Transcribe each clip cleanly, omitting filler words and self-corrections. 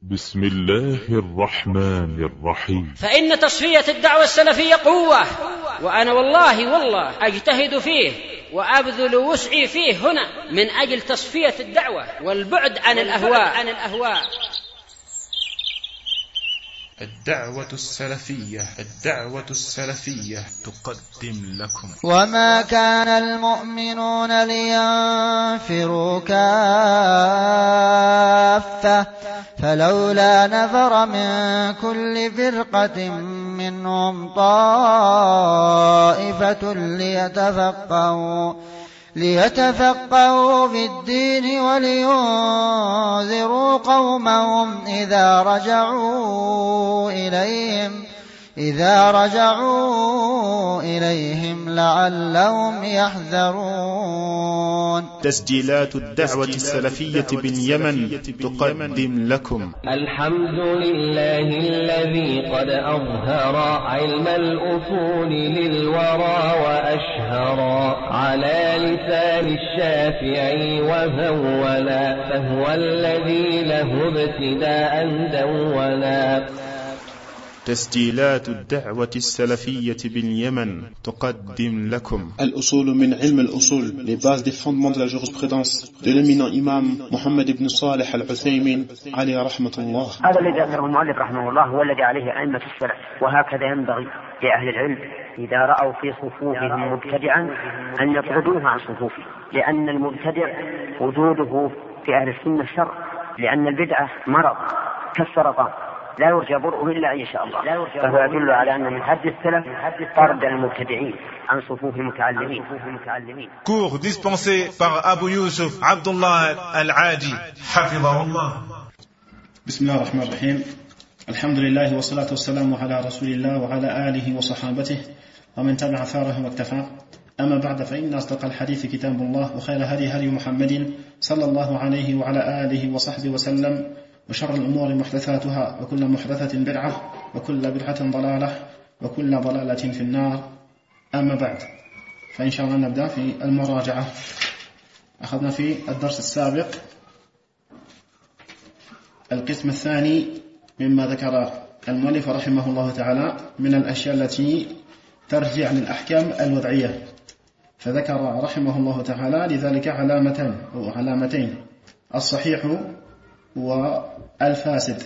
بسم الله الرحمن الرحيم. فإن تصفية الدعوة السلفية قوة، وأنا والله أجتهد فيه وأبذل وسعي فيه هنا من أجل تصفية الدعوة والبعد عن الأهواء. الدعوة السلفية تقدم لكم. وما كان المؤمنون لينفروا كافة فلولا نفر من كل فرقة منهم طائفة ليتفقهوا في الدين ولينذروا قومهم إذا رجعوا إليهم لعلهم يحذرون. تسجيلات الدعوة السلفية باليمن تقدم لكم. الحمد لله الذي قد أظهر علم الأصول للورى وأشهر على لسان الشافعي وهولا، فهو الذي له ابتداء دولا. تسجيلات الدعوة السلفية باليمن تقدم لكم. الأصول من علم الأصول, les bases des fondements de la jurisprudence de l'éminent imam Mohammed ibn Salih al-Uthaymin عليه رحمة الله. هذا الذي ذكره المؤلف رحمه الله هو الذي عليه أئمة السلف، وهكذا ينبغي لأهل العلم إذا رأوا في صفوفهم مبتدعا أن يطردوه عن صفوفه، لأن المبتدع وجوده في أهل السنة شر، لأن البدعة مرض كالسرطان لا يرجى برؤه إلا إن شاء الله، فهو يدل على أن من حد السلف طرد المبتدعين عن صفوف المتعلمين. Cours dispensé par Abu Yusuf Abdullah Al-Adi حفظه الله. بسم الله الرحمن الرحيم. الحمد لله والصلاة والسلام على رسول الله وعلى آله وصحابته ومن تبع أثاره واكتفى. أما بعد، فإن أصدق الحديث كتاب الله، وخير هدي محمد صلى الله عليه وعلى آله وصحبه وسلم، وشر الأمور محدثاتها، وكل محدثة بدعة، وكل بدعة ضلالة، وكل ضلالة في النار. أما بعد، فإن شاء الله نبدأ في المراجعة. أخذنا في الدرس السابق القسم الثاني مما ذكر المؤلف رحمه الله تعالى من الأشياء التي ترجع للأحكام الوضعية، فذكر رحمه الله تعالى لذلك علامتين: الصحيح والفاسد.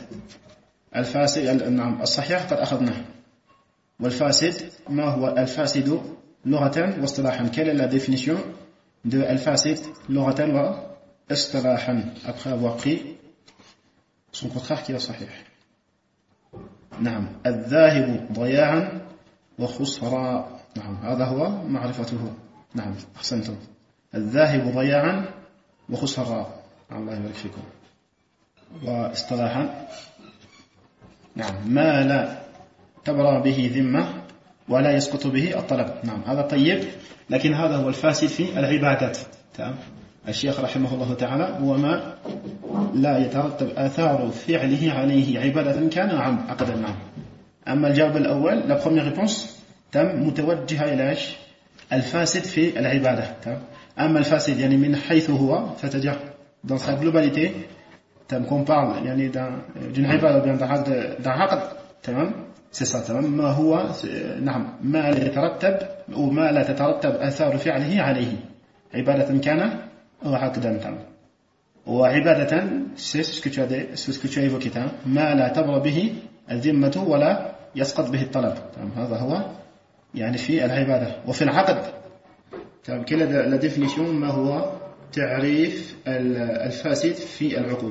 نعم، الصحيح قد أخذناه، والفاسد ما هو الفاسد لغة واصطلاحا؟ Quelle est la définition de الفاسد لغة واصطلاحا après avoir pris son contraire qui est صحيح؟ نعم، الذاهب ضياعا وخسرا. نعم، هذا هو معرفته. نعم، أحسنتم. الذاهب ضياعا وخسرا. الله يبارك فيكم. واصطلاحا نعم، ما لا تبرى به ذمة ولا يسقط به الطلب. نعم، هذا طيب، لكن هذا هو الفاسد في العبادات. الشيخ رحمه الله تعالى هو ما لا يترتب آثار فعله عليه عبادة كان عم عقدا. نعم. أما الجواب الأول، la première réponse متوجهة إلى الفاسد في العبادة. أما الفاسد يعني من حيث هو، c'est-à-dire dans sa globalité, qu'on parle d'une عبادة d'un عقد، تمام، c'est ça. تمام، ما هو نعم ما لا يترتب وما لا تترتب آثار فعله عليه عبادة كان أو عقدا. تمام، وعبادة c'est ce que tu as évoqué، تمام، ما لا تبرى به الذمة ولا يسقط به الطلب. تمام، هذا هو يعني في العبادة. وفي العقد، تمام، quelle est la définition؟ ما هو تعريف الفاسد في العقود؟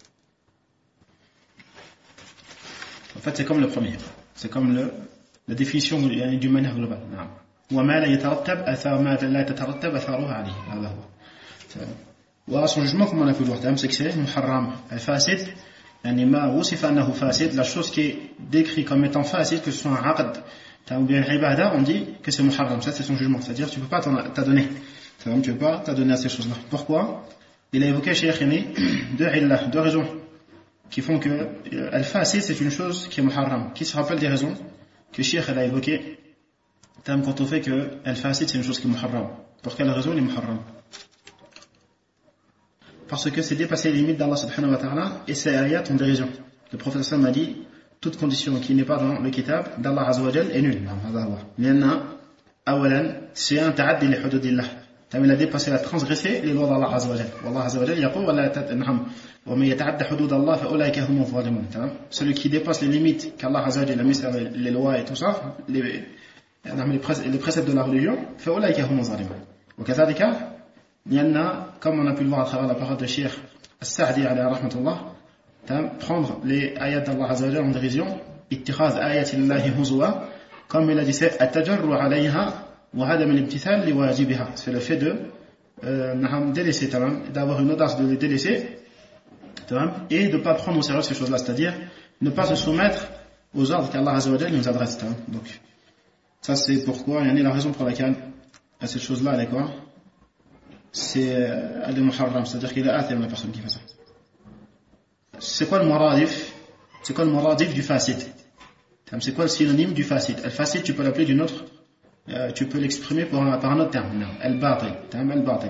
En fait, c'est comme le premier. C'est comme la définition d'une manière globale. نعم. وما لا يترتب أثاره عليه. هذا هو. وصن jugement, comme on a pu le voir, c'est que c'est muharram. الفاسد يعني ما وصف أنه فاسد. La chose qui est décrite comme étant facile, que ce soit un aqd ou bien une ibada, on dit que c'est muharram. Ça, c'est son jugement. C'est-à-dire, tu ne peux pas t'adonner. Tu ne peux pas t'adonner à ces choses-là. Pourquoi? Il a évoqué chez Yakhini deux raisons qui font que al-fasid c'est une chose qui est muharram. Qui se rappelle des raisons que Cheikh a évoquées quand on fait que al-fasid c'est une chose qui est muharram? Pour quelle raison il est muharram? Parce que c'est dépasser les limites d'Allah subhanahu wa ta'ala, et ces ayats ont des raisons. Le prophète sallam a dit toute condition qui n'est pas dans le kitab d'Allah Azza wa Jal est nulle. لأن أولا c'est un ta'addi li hududillah. Il a dépassé, il a transgressé les lois d'Allah Azza wa Jal. والله عز وجل يقول ومن يتعدى حدود الله فأولئك هم الظالمون. Celui qui dépasse les limites qu'Allah Azza wa Jal a mis sur les lois et tout ça, les préceptes de la religion, فأولئك هم الظالمون. وكذلك comme on a pu le voir à travers la parole de Cheikh As-Sa'di alayhi rahmatullah, prendre les ayats d'Allah Azza wa Jal en dérision, اتخاذ آيات الله هزوا, comme il a dit, c'est التجرع عليها وعدم الامتثال لواجبها. C'est le fait de délaisser, d'avoir une audace de les délaisser et de ne pas prendre au sérieux ces choses-là, c'est-à-dire ne pas se soumettre aux ordres qu'Allah Azza wa Jal nous adresse. Donc, ça c'est pourquoi, il y a la raison pour laquelle cette chose-là, elle est quoi? Elle est muharram, c'est-à-dire qu'il est athème la personne qui fait ça. C'est quoi le muradif? C'est quoi le muradif du fasid? C'est quoi le synonyme du fasid? Al-fasid, tu peux l'appeler d'une autre, tu peux l'exprimer par un autre terme. Al-batil. Al-batil.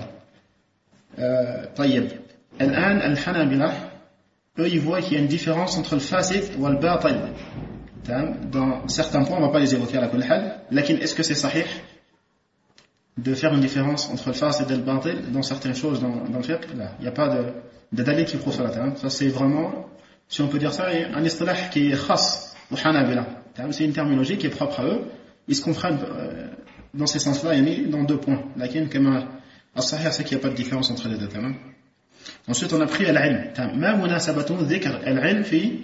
طيب. الآن الحنابلة, eux ils voient qu'il y a une différence entre le fasid et le batil. Dans certains points, on ne va pas les évoquer à la kulli hal. Lakin, est-ce que c'est sahih de faire une différence entre le fasid et le batil dans certaines choses dans le fiqh? Il n'y a pas de dalil qui prouve cela. Ça c'est vraiment, si on peut dire ça, un istilah qui est khas au Hanabila. C'est une terminologie qui est propre à eux. Ils se comprennent dans ces sens-là, dans deux points. Lakin, comme as-sahih, c'est qu'il n'y a pas de différence entre les deux. Ensuite, on a pris al-ilm. Ma munasabatun dhikr al-ilm fi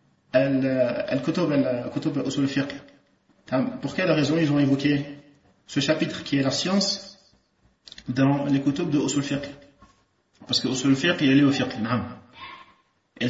al-kutub usul al-fiqh. Pour quelle raison ils ont évoqué ce chapitre qui est la science dans les kutub de usul al-fiqh? Parce que usul al-fiqh, il est lié au fiqh. Et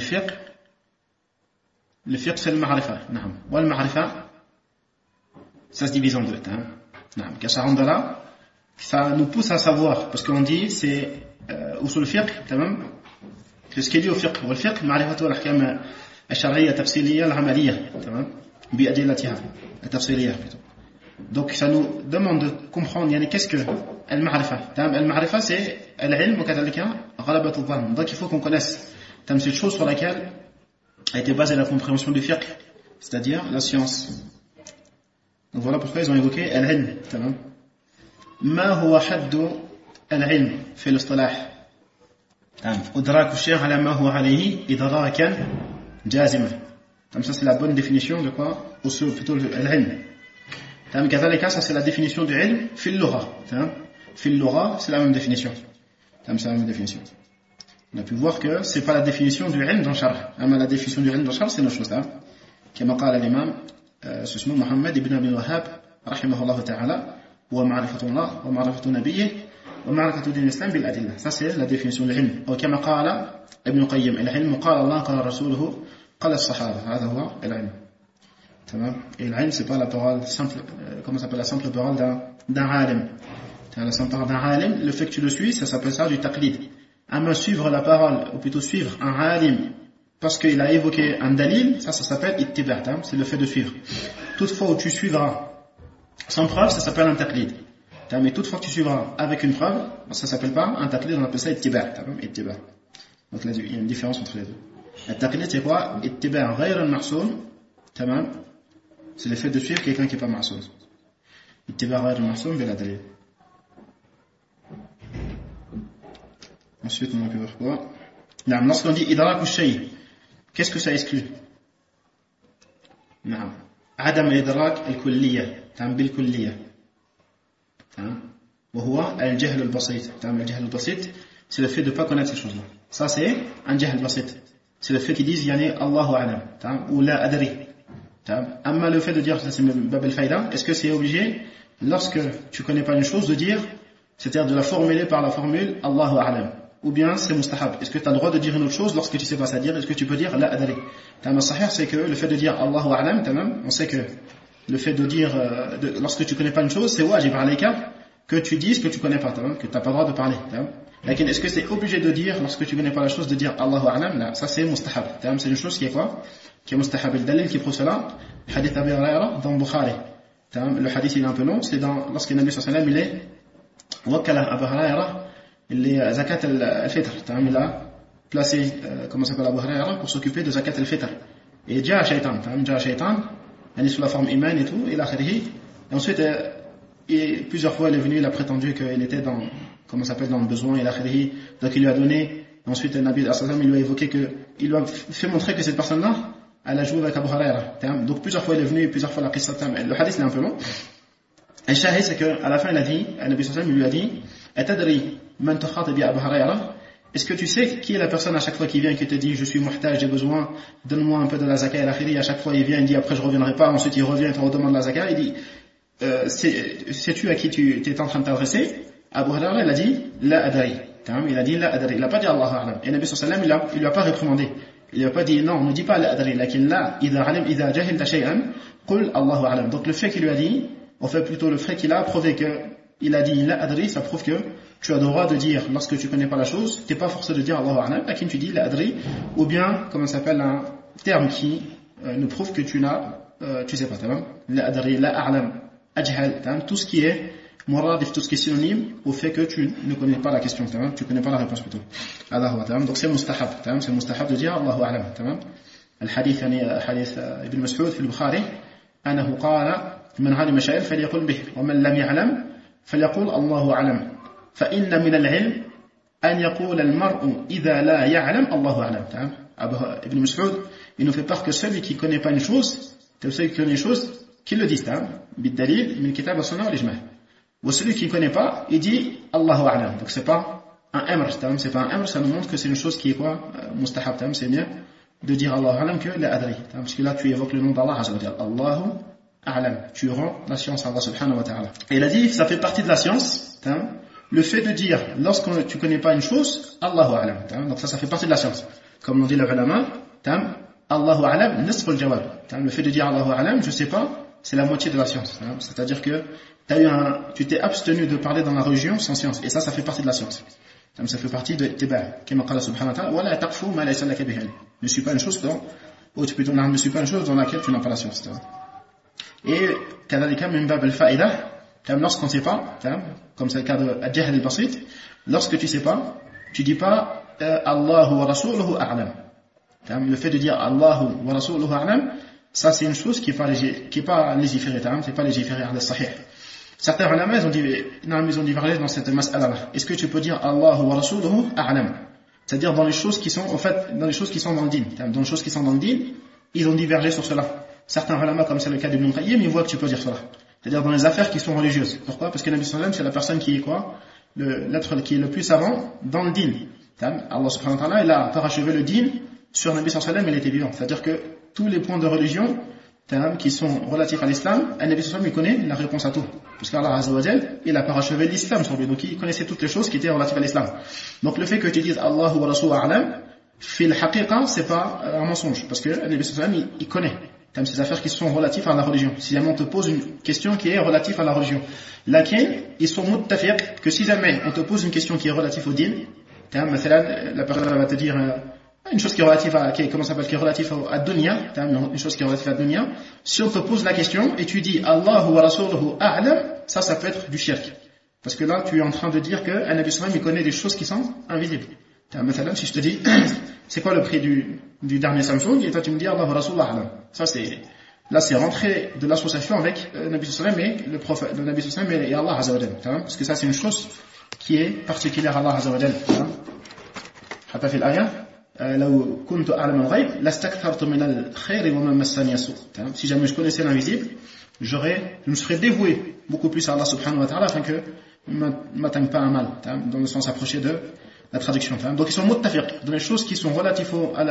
le fiqh, c'est le ma'rifa. Ou le ma'rifa, ça se divise en deux. Quand ça rentre là, ça nous pousse à savoir, parce qu'on dit, c'est usul al-fiqh, c'est ce qui est lié au fiqh. Le fiqh, ma'rifatu al-ahkam al-shar'iyya, tafsiliyya, al-amaliyya, bi'adillatiha, al-tafsiliyya. Donc ça nous demande de comprendre qu'est-ce que al-ma'rifa. Al-ma'rifa, c'est al-ilm wa kadhalika ghalabatu dhann. Donc il faut qu'on connaisse cette chose sur laquelle a été basée la compréhension du fiqh, c'est-à-dire la science. Donc voilà pourquoi ils ont évoqué al-ilm. ما هو حد العلم في الاصطلاح؟ إدراك الشيء على ما هو عليه إدراكا جازما. Ça c'est la bonne définition de quoi? Plutôt l'ilm. كذلك ça c'est la définition du ilm في اللغة. في اللغة c'est la même définition. C'est la même définition. On a pu voir que c'est pas la définition du ilm dans le sharh. Mais la définition du ilm dans le sharh c'est une autre chose. كما قال الإمام اسمه محمد بن أبي الوهاب رحمه الله تعالى هو معرفة الله ومعرفة نبيه ومعرفة دين الإسلام بالأدلة. Ça c'est la définition du ilm. أو كما قال ابن القيم العلم قال الله قال رسوله قال الصحابة. هذا هو العلم. تمام. Et l'ilm c'est pas la parole simple, comment ça s'appelle, la simple parole d'un alim. La simple parole d'un alim, le fait que tu le suis, ça s'appelle ça du taqlid. À suivre la parole, ou plutôt suivre un alim parce qu'il a évoqué un dalil, ça s'appelle ittiba', c'est le fait de suivre. Toutefois où tu suivras sans preuve, ça s'appelle un taqlid. Mais toutefois que tu suivras avec une preuve, ça s'appelle pas un taqlid, on appelle ça ittiba'. Donc là, il y a une différence entre les deux. Le taqlid c'est quoi? Ittiba' ghayr al-ma'soum, c'est le fait de suivre quelqu'un qui n'est pas ma'soum. Ittiba' ghayr al-ma'soum bila dalil. Ensuite, on a pu voir quoi? Lorsqu'on dit idrak al-shay, qu'est-ce que ça exclut? Adam idrak al-kulliyya, bil-kulliyya. وهو الجهل البسيط. الجهل البسيط, c'est le fait de ne pas connaître ces choses-là. Ça, c'est un jahl basit. C'est le fait qu'ils disent Allahu a'lam, ou la adri. Amma le fait de dire, ça c'est bab al-faïda, est-ce que c'est obligé, lorsque tu connais pas une chose, de dire, c'est-à-dire de la formuler par la formule Allahu a'lam? Ou bien c'est mustahab? Est-ce que tu as le droit de dire une autre chose lorsque tu sais pas ça dire? Est-ce que tu peux dire la adri? Sahih, c'est que le fait de dire Allahu a'lam, on sait que le fait de dire, lorsque tu connais pas une chose, c'est wajib alayka que tu dises que tu connais pas, que tu n'as pas le droit de parler. Est-ce que c'est obligé de dire, lorsque tu connais pas la chose, de dire Allahu a'lam? Là, ça c'est mustahab. C'est une chose qui est quoi? Qui est mustahab. Le dalil qui prouve cela, le hadith Abi Hurayra dans Bukhari. Le hadith il est un peu long, c'est lorsque le Nabi sallallahu alayhi wa sallam, il est wakala Abi Hurayra, il est zakat al-fitr. Il a placé, comment s'appelle Abu Hurayra, pour s'occuper de zakat al-fitr. Et Jaa Shaitan, elle est sous la forme humaine et tout, et ensuite, et plusieurs fois, il est venu, il a prétendu qu'il était dans le besoin, et donc il lui a donné, ensuite, le Nabi il lui a évoqué il lui a fait montrer que cette personne-là, elle a joué avec Abu Huraira. Donc plusieurs fois, il est venu, et plusieurs fois, la qissa, le hadith, il est un peu long. Et le shahid, c'est qu'à la fin, il a dit, le Nabi il lui a dit, Atadri, man tukhatib bi Abu Huraira. Est-ce que tu sais qui est la personne à chaque fois qui vient et qui te dit je suis muhtaj, j'ai besoin, donne-moi un peu de la zakat et l'akhiri, à chaque fois il vient, il dit après je reviendrai pas, ensuite il revient et te redemande la zakat, il dit sais-tu à qui tu es en train de t'adresser? Abu Huraira il a dit la adari, il a dit la adari, il a pas dit Allahu a'lam, et Nabi sallallahu alayhi wa sallam il lui a pas réprimandé, il lui a pas dit non, ne dis pas la adari, lakin la idha jahilta shay'an qul Allahu a'lam. Donc le fait qu'il lui a dit, en fait plutôt le fait qu'il a prouvé que il a dit la adri, ça prouve que tu as le droit de dire, lorsque tu connais pas la chose, tu n'es pas forcé de dire Allahu a'lam, lakin tu dis la adri, ou bien, comment ça s'appelle, un terme qui nous prouve que tu sais pas, la adri, la a'lam, ajhal, tout ce qui est muradif, tout ce qui est synonyme au fait que tu ne connais pas la question, tu connais pas la réponse plutôt. Donc c'est mustahab, c'est mustahab de dire Allahu a'lam. الحديث يعني حديث ابن مسعود في البخاري أنه قال من علم شيئا فليقل به ومن لم يعلم فليقول الله أعلم فإن من العلم أن يقول المرء إذا لا يعلم الله أعلم. Ibn Mas'ud, il nous fait part que celui qui ne connaît pas une chose, c'est celui qui connaît une chose, qu'il le dise, بالدليل من كتاب السنة والإجماع. Ou celui qui ne connaît pas, il dit Allahu A'lam. Donc c'est pas un amr, c'est pas un amr, ça nous montre que c'est une chose qui est quoi, mustahab, c'est bien de dire Allahu A'lam que la adri, parce que là tu évoques le nom d'Allah Azza wa Jalla, Allahu A'lam, tu rends la science à Allah subhanahu wa ta'ala. Et il a dit, ça fait partie de la science, le fait de dire, lorsque tu connais pas une chose, Allahu A'lam, donc ça fait partie de la science. Comme l'ont dit les ulama, Allahu A'lam, nisful jawab, le fait de dire Allahu A'lam, je sais pas, c'est la moitié de la science. C'est-à-dire que tu t'es abstenu de parler dans la religion sans science, et ça fait partie de la science. Ça fait partie de tiba', comme qala subhanahu wa ta'ala, wa la taqfu ma laysa laka bihi. Ne suis pas une chose dans laquelle tu n'as pas la science. Et كذلك من باب الفائدة, lorsqu'on ne sait pas, comme c'est le cas de al-jahl al-basit, lorsque tu sais pas, tu dis pas Allahu wa rasuluhu a'lam. Le fait de dire Allahu wa rasuluhu a'lam, ça c'est une chose qui est pas légiférée, c'est pas légiféré à sahih. Certains ulama ils ont divergé dans cette mas'ala. Est-ce que tu peux dire Allahu wa rasuluhu a'lam? C'est-à-dire dans les choses qui sont dans les choses qui sont dans le din, dans les choses qui sont dans le din, ils ont divergé sur cela. Certains ulama, comme c'est le cas d'Ibn Qayyim, ils voient que tu peux dire cela. C'est-à-dire dans les affaires qui sont religieuses. Pourquoi? Parce que Nabi sallallahu alayhi wa sallam, c'est la personne qui est quoi? L'être qui est le plus savant dans le din. Allah subhanahu wa ta'ala, il a parachevé le din sur Nabi sallallahu alayhi wa sallam, il était vivant. C'est-à-dire que tous les points de religion qui sont relatifs à l'islam, Nabi sallallahu alayhi wa sallam, il connaît la réponse à tout. Parce qu'Allah azza wa jal, il a parachevé l'islam sur lui. Donc il connaissait toutes les choses qui étaient relatives à l'islam. Donc le fait que tu dises Allahu wa rasuluhu a'lam, fil haqiqa, c'est pas un mensonge. Parce que Nabi sallallahu alayhi wa sallam, il connaît ces affaires qui sont relatives à la religion. Si jamais on te pose une question qui est relative à la religion, laquelle ils sont muttafiq que si jamais on te pose une question qui est relative au din, la personne va te dire une chose qui est relative à dunya, une chose qui est relative à dunya, si on te pose la question et tu dis Allahu wa rasuluhu a'lam, ça peut être du shirk. Parce que là tu es en train de dire que un Nabi sallallahu alayhi wa sallam il connaît des choses qui sont invisibles. Si je te dis c'est quoi le prix du dernier Samsung et toi tu me dis Allahu wa rasuluhu a'lam, ça c'est rentrer de l'association avec Nabi sallallahu alayhi wa sallam et le prophète, le Nabi sallallahu alayhi wa sallam et Allah azza wa jalla, parce que ça c'est une chose qui est particulière à Allah azza wa jalla. Hatta fi al-aya لو كنت أعلم الغيب لاستكثرت من الخير وما مسني السوء. Si jamais je connaissais l'invisible, je me serais dévoué beaucoup plus à Allah subhanahu wa ta'ala afin que ne m'atteigne pas un mal, dans le sens approché de la traduction. Donc ils sont muttafiq dans les choses qui sont relatives à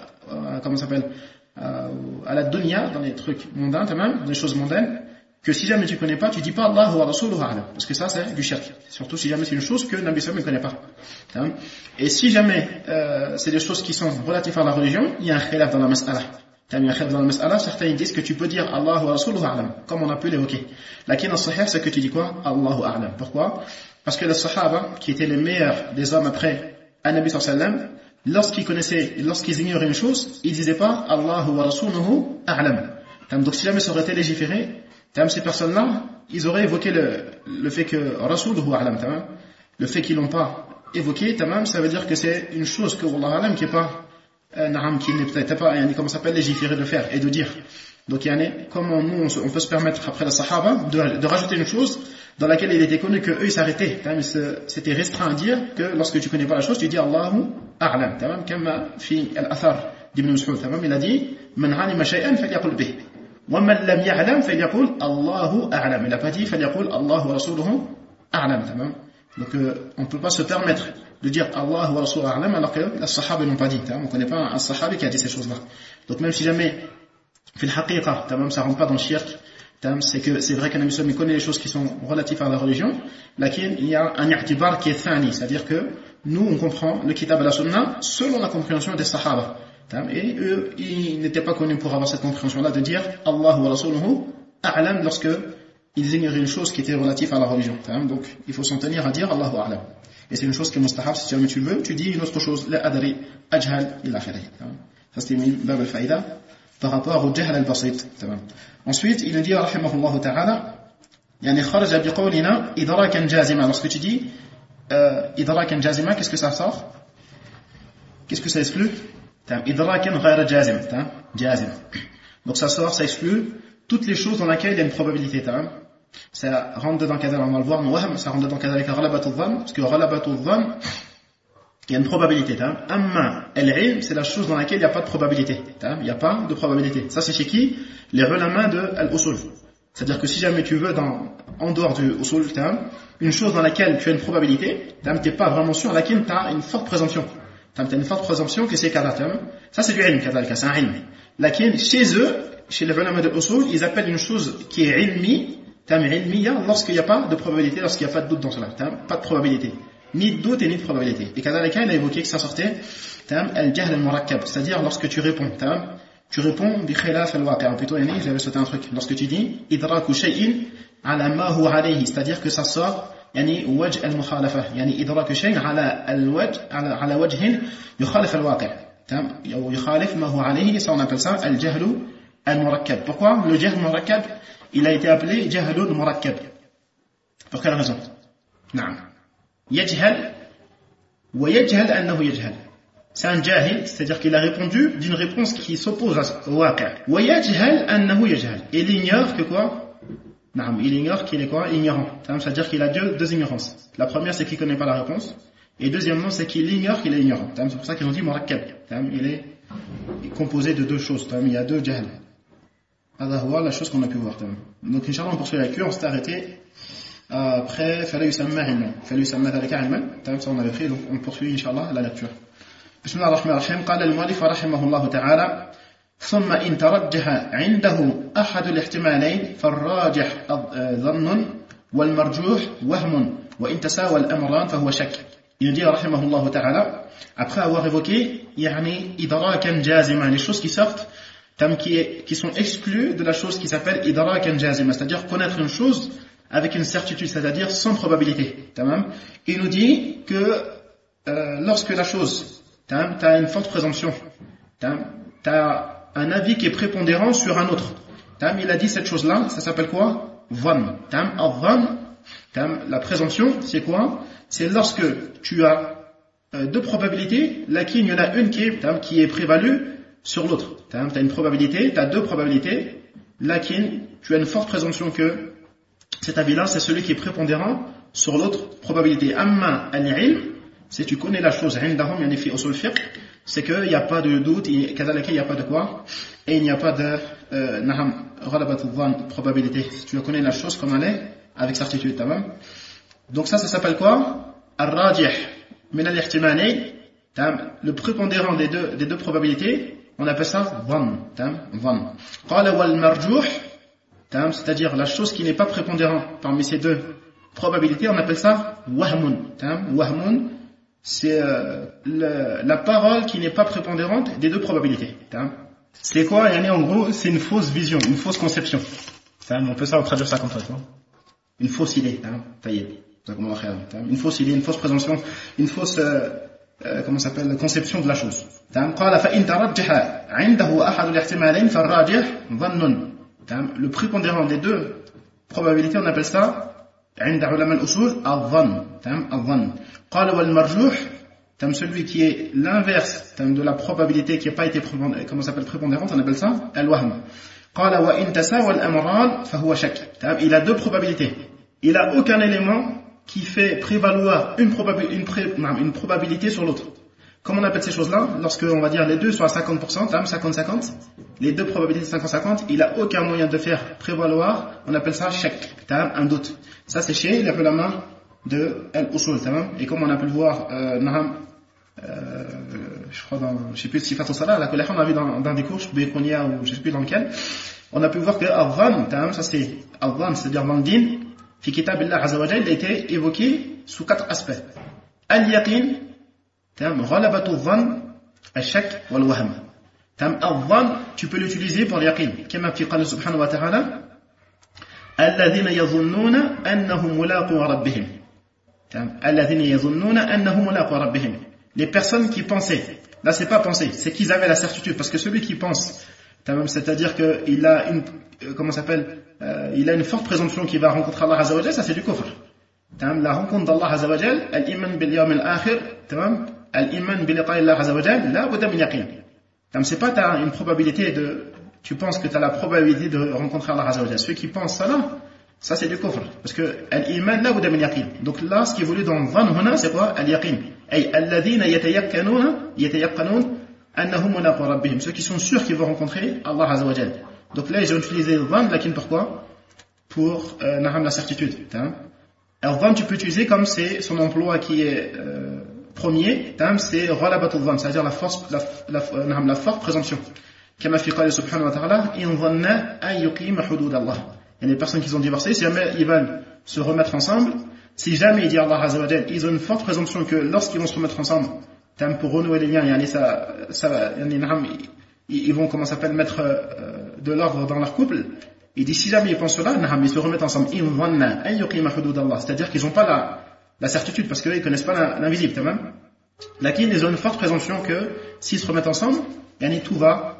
la dunya, dans les trucs mondains, dans les choses mondaines, que si jamais tu connais pas, tu dis pas Allahu wa rasuluhu a'lam, parce que ça c'est du shirk. Surtout si jamais c'est une chose que Nabi sallallahu alayhi wa sallam ne connaît pas. Et si jamais c'est des choses qui sont relatives à la religion, il y a un khilaf dans la mas'ala. Certains disent que tu peux dire Allahu wa rasuluhu a'lam, comme on a pu l'évoquer. Lakin as-sahih, c'est que tu dis quoi? Allahu a'lam. Pourquoi? Parce que les sahaba, qui étaient les meilleurs des hommes après Nabi sallallahu alayhi wa sallam, lorsqu'ils ignoraient une chose, ils disaient pas Allahu wa rasuluhu a'lam. Donc si jamais ça aurait été légiféré, ces personnes-là, ils auraient évoqué le fait que rasuluhu a'lam, le fait qu'ils l'ont pas évoqué, ça veut dire que c'est une chose que Wallahu a'lam qui est pas qui n'est pas, comment s'appelle, légiféré de faire et de dire. Donc, comment nous, on peut se permettre, après la Sahaba, de rajouter une chose dans laquelle il était connu qu'eux, ils s'arrêtaient. C'était restreint à dire que lorsque tu connais pas la chose, tu dis Allahu A'lam. Comme fi al-Athar d'Ibn Mas'ud, il a dit Man 'alima shay'an falyaqul bih. Wa man lam ya'lam falyaqul Allahu A'lam. Il n'a pas dit falyaqul Allahu wa rasuluhu A'lam. Donc, on ne peut pas se permettre de dire Allahu wa rasuluhu A'lam alors que les Sahaba n'ont pas dit. On ne connaît pas un Sahabi qui a dit ces choses-là. Donc, même si jamais في الحقيقة ça rentre pas dans le shirk, c'est que c'est vrai qu'un musulman connaît les choses qui sont relatives à la religion, lakin il y a un i'tibar qui est thani, c'est-à-dire que nous on comprend le kitab et la sunna selon la compréhension des sahaba, et eux ils n'étaient pas connus pour avoir cette compréhension-là de dire Allahu wa rasuluhu a'lam lorsque ils ignoraient une chose qui était relative à la religion. Donc il faut s'en tenir à dire Allahu a'lam, et c'est une chose qui est mustahab. Si jamais tu veux, tu dis une autre chose, la adri ajhal ila akhirih. Ça c'est min bab al-faïda par rapport au jahl al-basit. Ensuite, il nous dit, rahimahullah ta'ala, yani kharaja biqawlina idrakan jazima. Lorsque tu dis idrakan jazima, qu'est-ce que ça sort? Qu'est-ce que ça exclut? Idrakan ghayra jazim. Jazim. Donc ça sort, ça exclut toutes les choses dans lesquelles il y a une probabilité. Ça rentre dedans, on va le voir, ça rentre dedans avec ghalabatul dhann, parce que ghalabatul dhann, il y a une probabilité. Amma al-ilm, c'est la chose dans laquelle il n'y a pas de probabilité. Il n'y a pas de probabilité. Ça, c'est chez qui? Les ulama de al-usul. C'est-à-dire que si jamais tu veux, en dehors du usul, une chose dans laquelle tu as une probabilité, tu n'es pas vraiment sûr, à laquelle tu as une forte présomption. Tu as une forte présomption que c'est kada. Ça, c'est du ilm, kadalika, c'est un ilm. Lakin, chez eux, chez les ulama de al-usul, ils appellent une chose qui est ilmi, lorsqu'il n'y a pas de probabilité, lorsqu'il n'y a pas de doute dans cela. Pas de probabilité. Ni de doute et ni de probabilité. Et kadalika, il a évoqué que ça sortait al-jahl al-murakkab, c'est-à-dire lorsque tu réponds bi khilaf al-waqi'. Plutôt, j'avais sauté un truc. Lorsque tu dis idraku shay'in ala ma huwa alayhi, c'est-à-dire que ça sort wajh al-mukhalafa, idraku shay'in ala wajhin yukhalif al-waqi'. Ou yukhalif ma huwa alayhi, ça on appelle ça al-jahl al-murakkab. Pourquoi le jahl al-murakkab il a été appelé jahl al-murakkab? Pour quelle raison? Naam. يجهل ويجهل أنه يجهل. C'est un jahil, c'est-à-dire qu'il a répondu d'une réponse qui s'oppose au waqi'. ويجهل أنه يجهل. Et il ignore que quoi? Non, il ignore qu'il est quoi? Ignorant. C'est-à-dire qu'il a deux ignorances. La première, c'est qu'il ne connaît pas la réponse. Et deuxièmement, c'est qu'il ignore qu'il est ignorant. C'est pour ça qu'ils ont dit murakkab. Il est composé de deux choses. Il y a deux jahl. C'est la chose qu'on a pu voir. Donc, Inch'Allah, on poursuit avec lui. On s'est arrêté après fallait yusamma dhalika ilman. Ça on avait pris, donc on poursuit inshallah la lecture. Bismillahir rahmanir rahim. Qala al-mu'allif rahimahullah ta'ala ثم إن ترجح عنده أحد الاحتمالين فالراجح ظن والمرجوح وهم وإن تساوى الأمران فهو شك. Il dit rahimahullah ta'ala, après avoir évoqué idrakan jazima, les choses qui sortent qui sont exclues de la chose qui s'appelle idrakan jazima, c'est-à-dire connaître une chose avec une certitude, c'est-à-dire sans probabilité. Il nous dit que lorsque la chose, tu as une forte présomption, tu as un avis qui est prépondérant sur un autre. Il a dit cette chose-là, ça s'appelle quoi? Dhann. La présomption, c'est quoi? C'est lorsque tu as deux probabilités, laquelle il y en a une qui est prévalue sur l'autre. Tu as une probabilité, tu as deux probabilités, laquelle tu as une forte présomption que cet avis-là, c'est celui qui est prépondérant sur l'autre probabilité. Amma al-ilm, si tu connais la chose, indahum fi usul fiqh, c'est qu'il n'y a pas de doute, il n'y a pas de quoi, et il n'y a pas de ghalabatul dhann, probabilité. Si tu connais la chose comme elle est, avec certitude, donc ça s'appelle quoi? Al-rajih min al-ihtimalayn, le prépondérant des deux probabilités, on appelle ça dhann. Qala wal marjuh, c'est-à-dire la chose qui n'est pas prépondérante parmi ces deux probabilités, on appelle ça wahmun. Wahmun, c'est la parole qui n'est pas prépondérante des deux probabilités. C'est quoi? En gros, c'est une fausse vision, une fausse conception. On peut traduire ça comme ça. Une fausse idée. Une fausse idée, une fausse présomption, une fausse conception de la chose. قال فإن ترجح عنده أحد الاحتمالين فالراجح ظن. Le prépondérant des deux probabilités, on appelle ça عند علماء الأصول الظن. قال والمرجوح celui qui est l'inverse de la probabilité qui n'a pas été prépondérante, on appelle ça al-wahm. قال وإن تساوى الأمران فهو شك. Il a deux probabilités. Il n'a aucun élément qui fait prévaloir une probabilité sur l'autre. Comment on appelle ces choses-là? Lorsque, on va dire, les deux sont à 50%, 50-50, les deux probabilités 50-50, il n'a aucun moyen de faire prévaloir, on appelle ça shak, un doute. Ça, c'est chez les ulama de al-usul, et comme on a pu le voir, je crois je sais plus si Sifat al-Salah, la colère on a vu dans des cours, Bikonia ou je sais plus dans lequel, on a pu voir que al-dhan, ça c'est al-dhan, c'est-à-dire dans le din, fi kitab Allah Azza wa Jalla, il a été évoqué sous 4 aspects. Al-yaqin, ghalabatu al-dhan, al-shak wal-wahm. Al-dhan, tu peux l'utiliser pour al-yaqin, kama fi qala subhanahu wa ta'ala, alladhina yadhunnuna annahum mulaqu rabbihim. Alladhina yadhunnuna annahum mulaqu rabbihim. Les personnes qui pensaient, là c'est pas penser, c'est qu'ils avaient la certitude, parce que celui qui pense, c'est-à-dire qu'il a une, il a une forte présomption qu'il va rencontrer Allah Azza wa Jal, ça c'est du kufr. La rencontre d'Allah Azza wa Jal, al-iman bil yawm al-akhir, al-iman bil liqa'i Allah Azza wa Jal, la budda min yaqin. C'est pas t'as une probabilité tu penses que tu as la probabilité de rencontrer Allah Azza wa Jal. Ceux qui pensent ça là, ça c'est du kufr, parce que al-iman la budda min yaqin. Donc là, ce qui est voulu dans dhann huna, c'est quoi? Al-yaqin. Ay alladhina yatayaqqanun annahum mulaqu rabbihim, ceux qui sont sûrs qu'ils vont rencontrer Allah Azza wa Jal. Donc là ils ont utilisé dhann, lakin pourquoi? Pour la certitude. Alors dhann tu peux utiliser comme c'est son emploi qui est premier, c'est ghalabatu dhann, c'est-à-dire la forte présomption. Kama fi qala subhanahu wa ta'ala in dhanna an yuqima hudud Allah. Et les personnes qui ont divorcé, si jamais ils veulent se remettre ensemble, si jamais il dit Allah Azza wa Jal, ils ont une forte présomption que lorsqu'ils vont se remettre ensemble, pour renouer les liens, ils vont mettre de l'ordre dans leur couple. Il dit si jamais ils pensent cela, ils se remettent ensemble. C'est-à-dire qu'ils n'ont pas la certitude, parce qu'ils ne connaissent pas l'invisible. Là, ils ont une forte présomption que s'ils se remettent ensemble, tout va,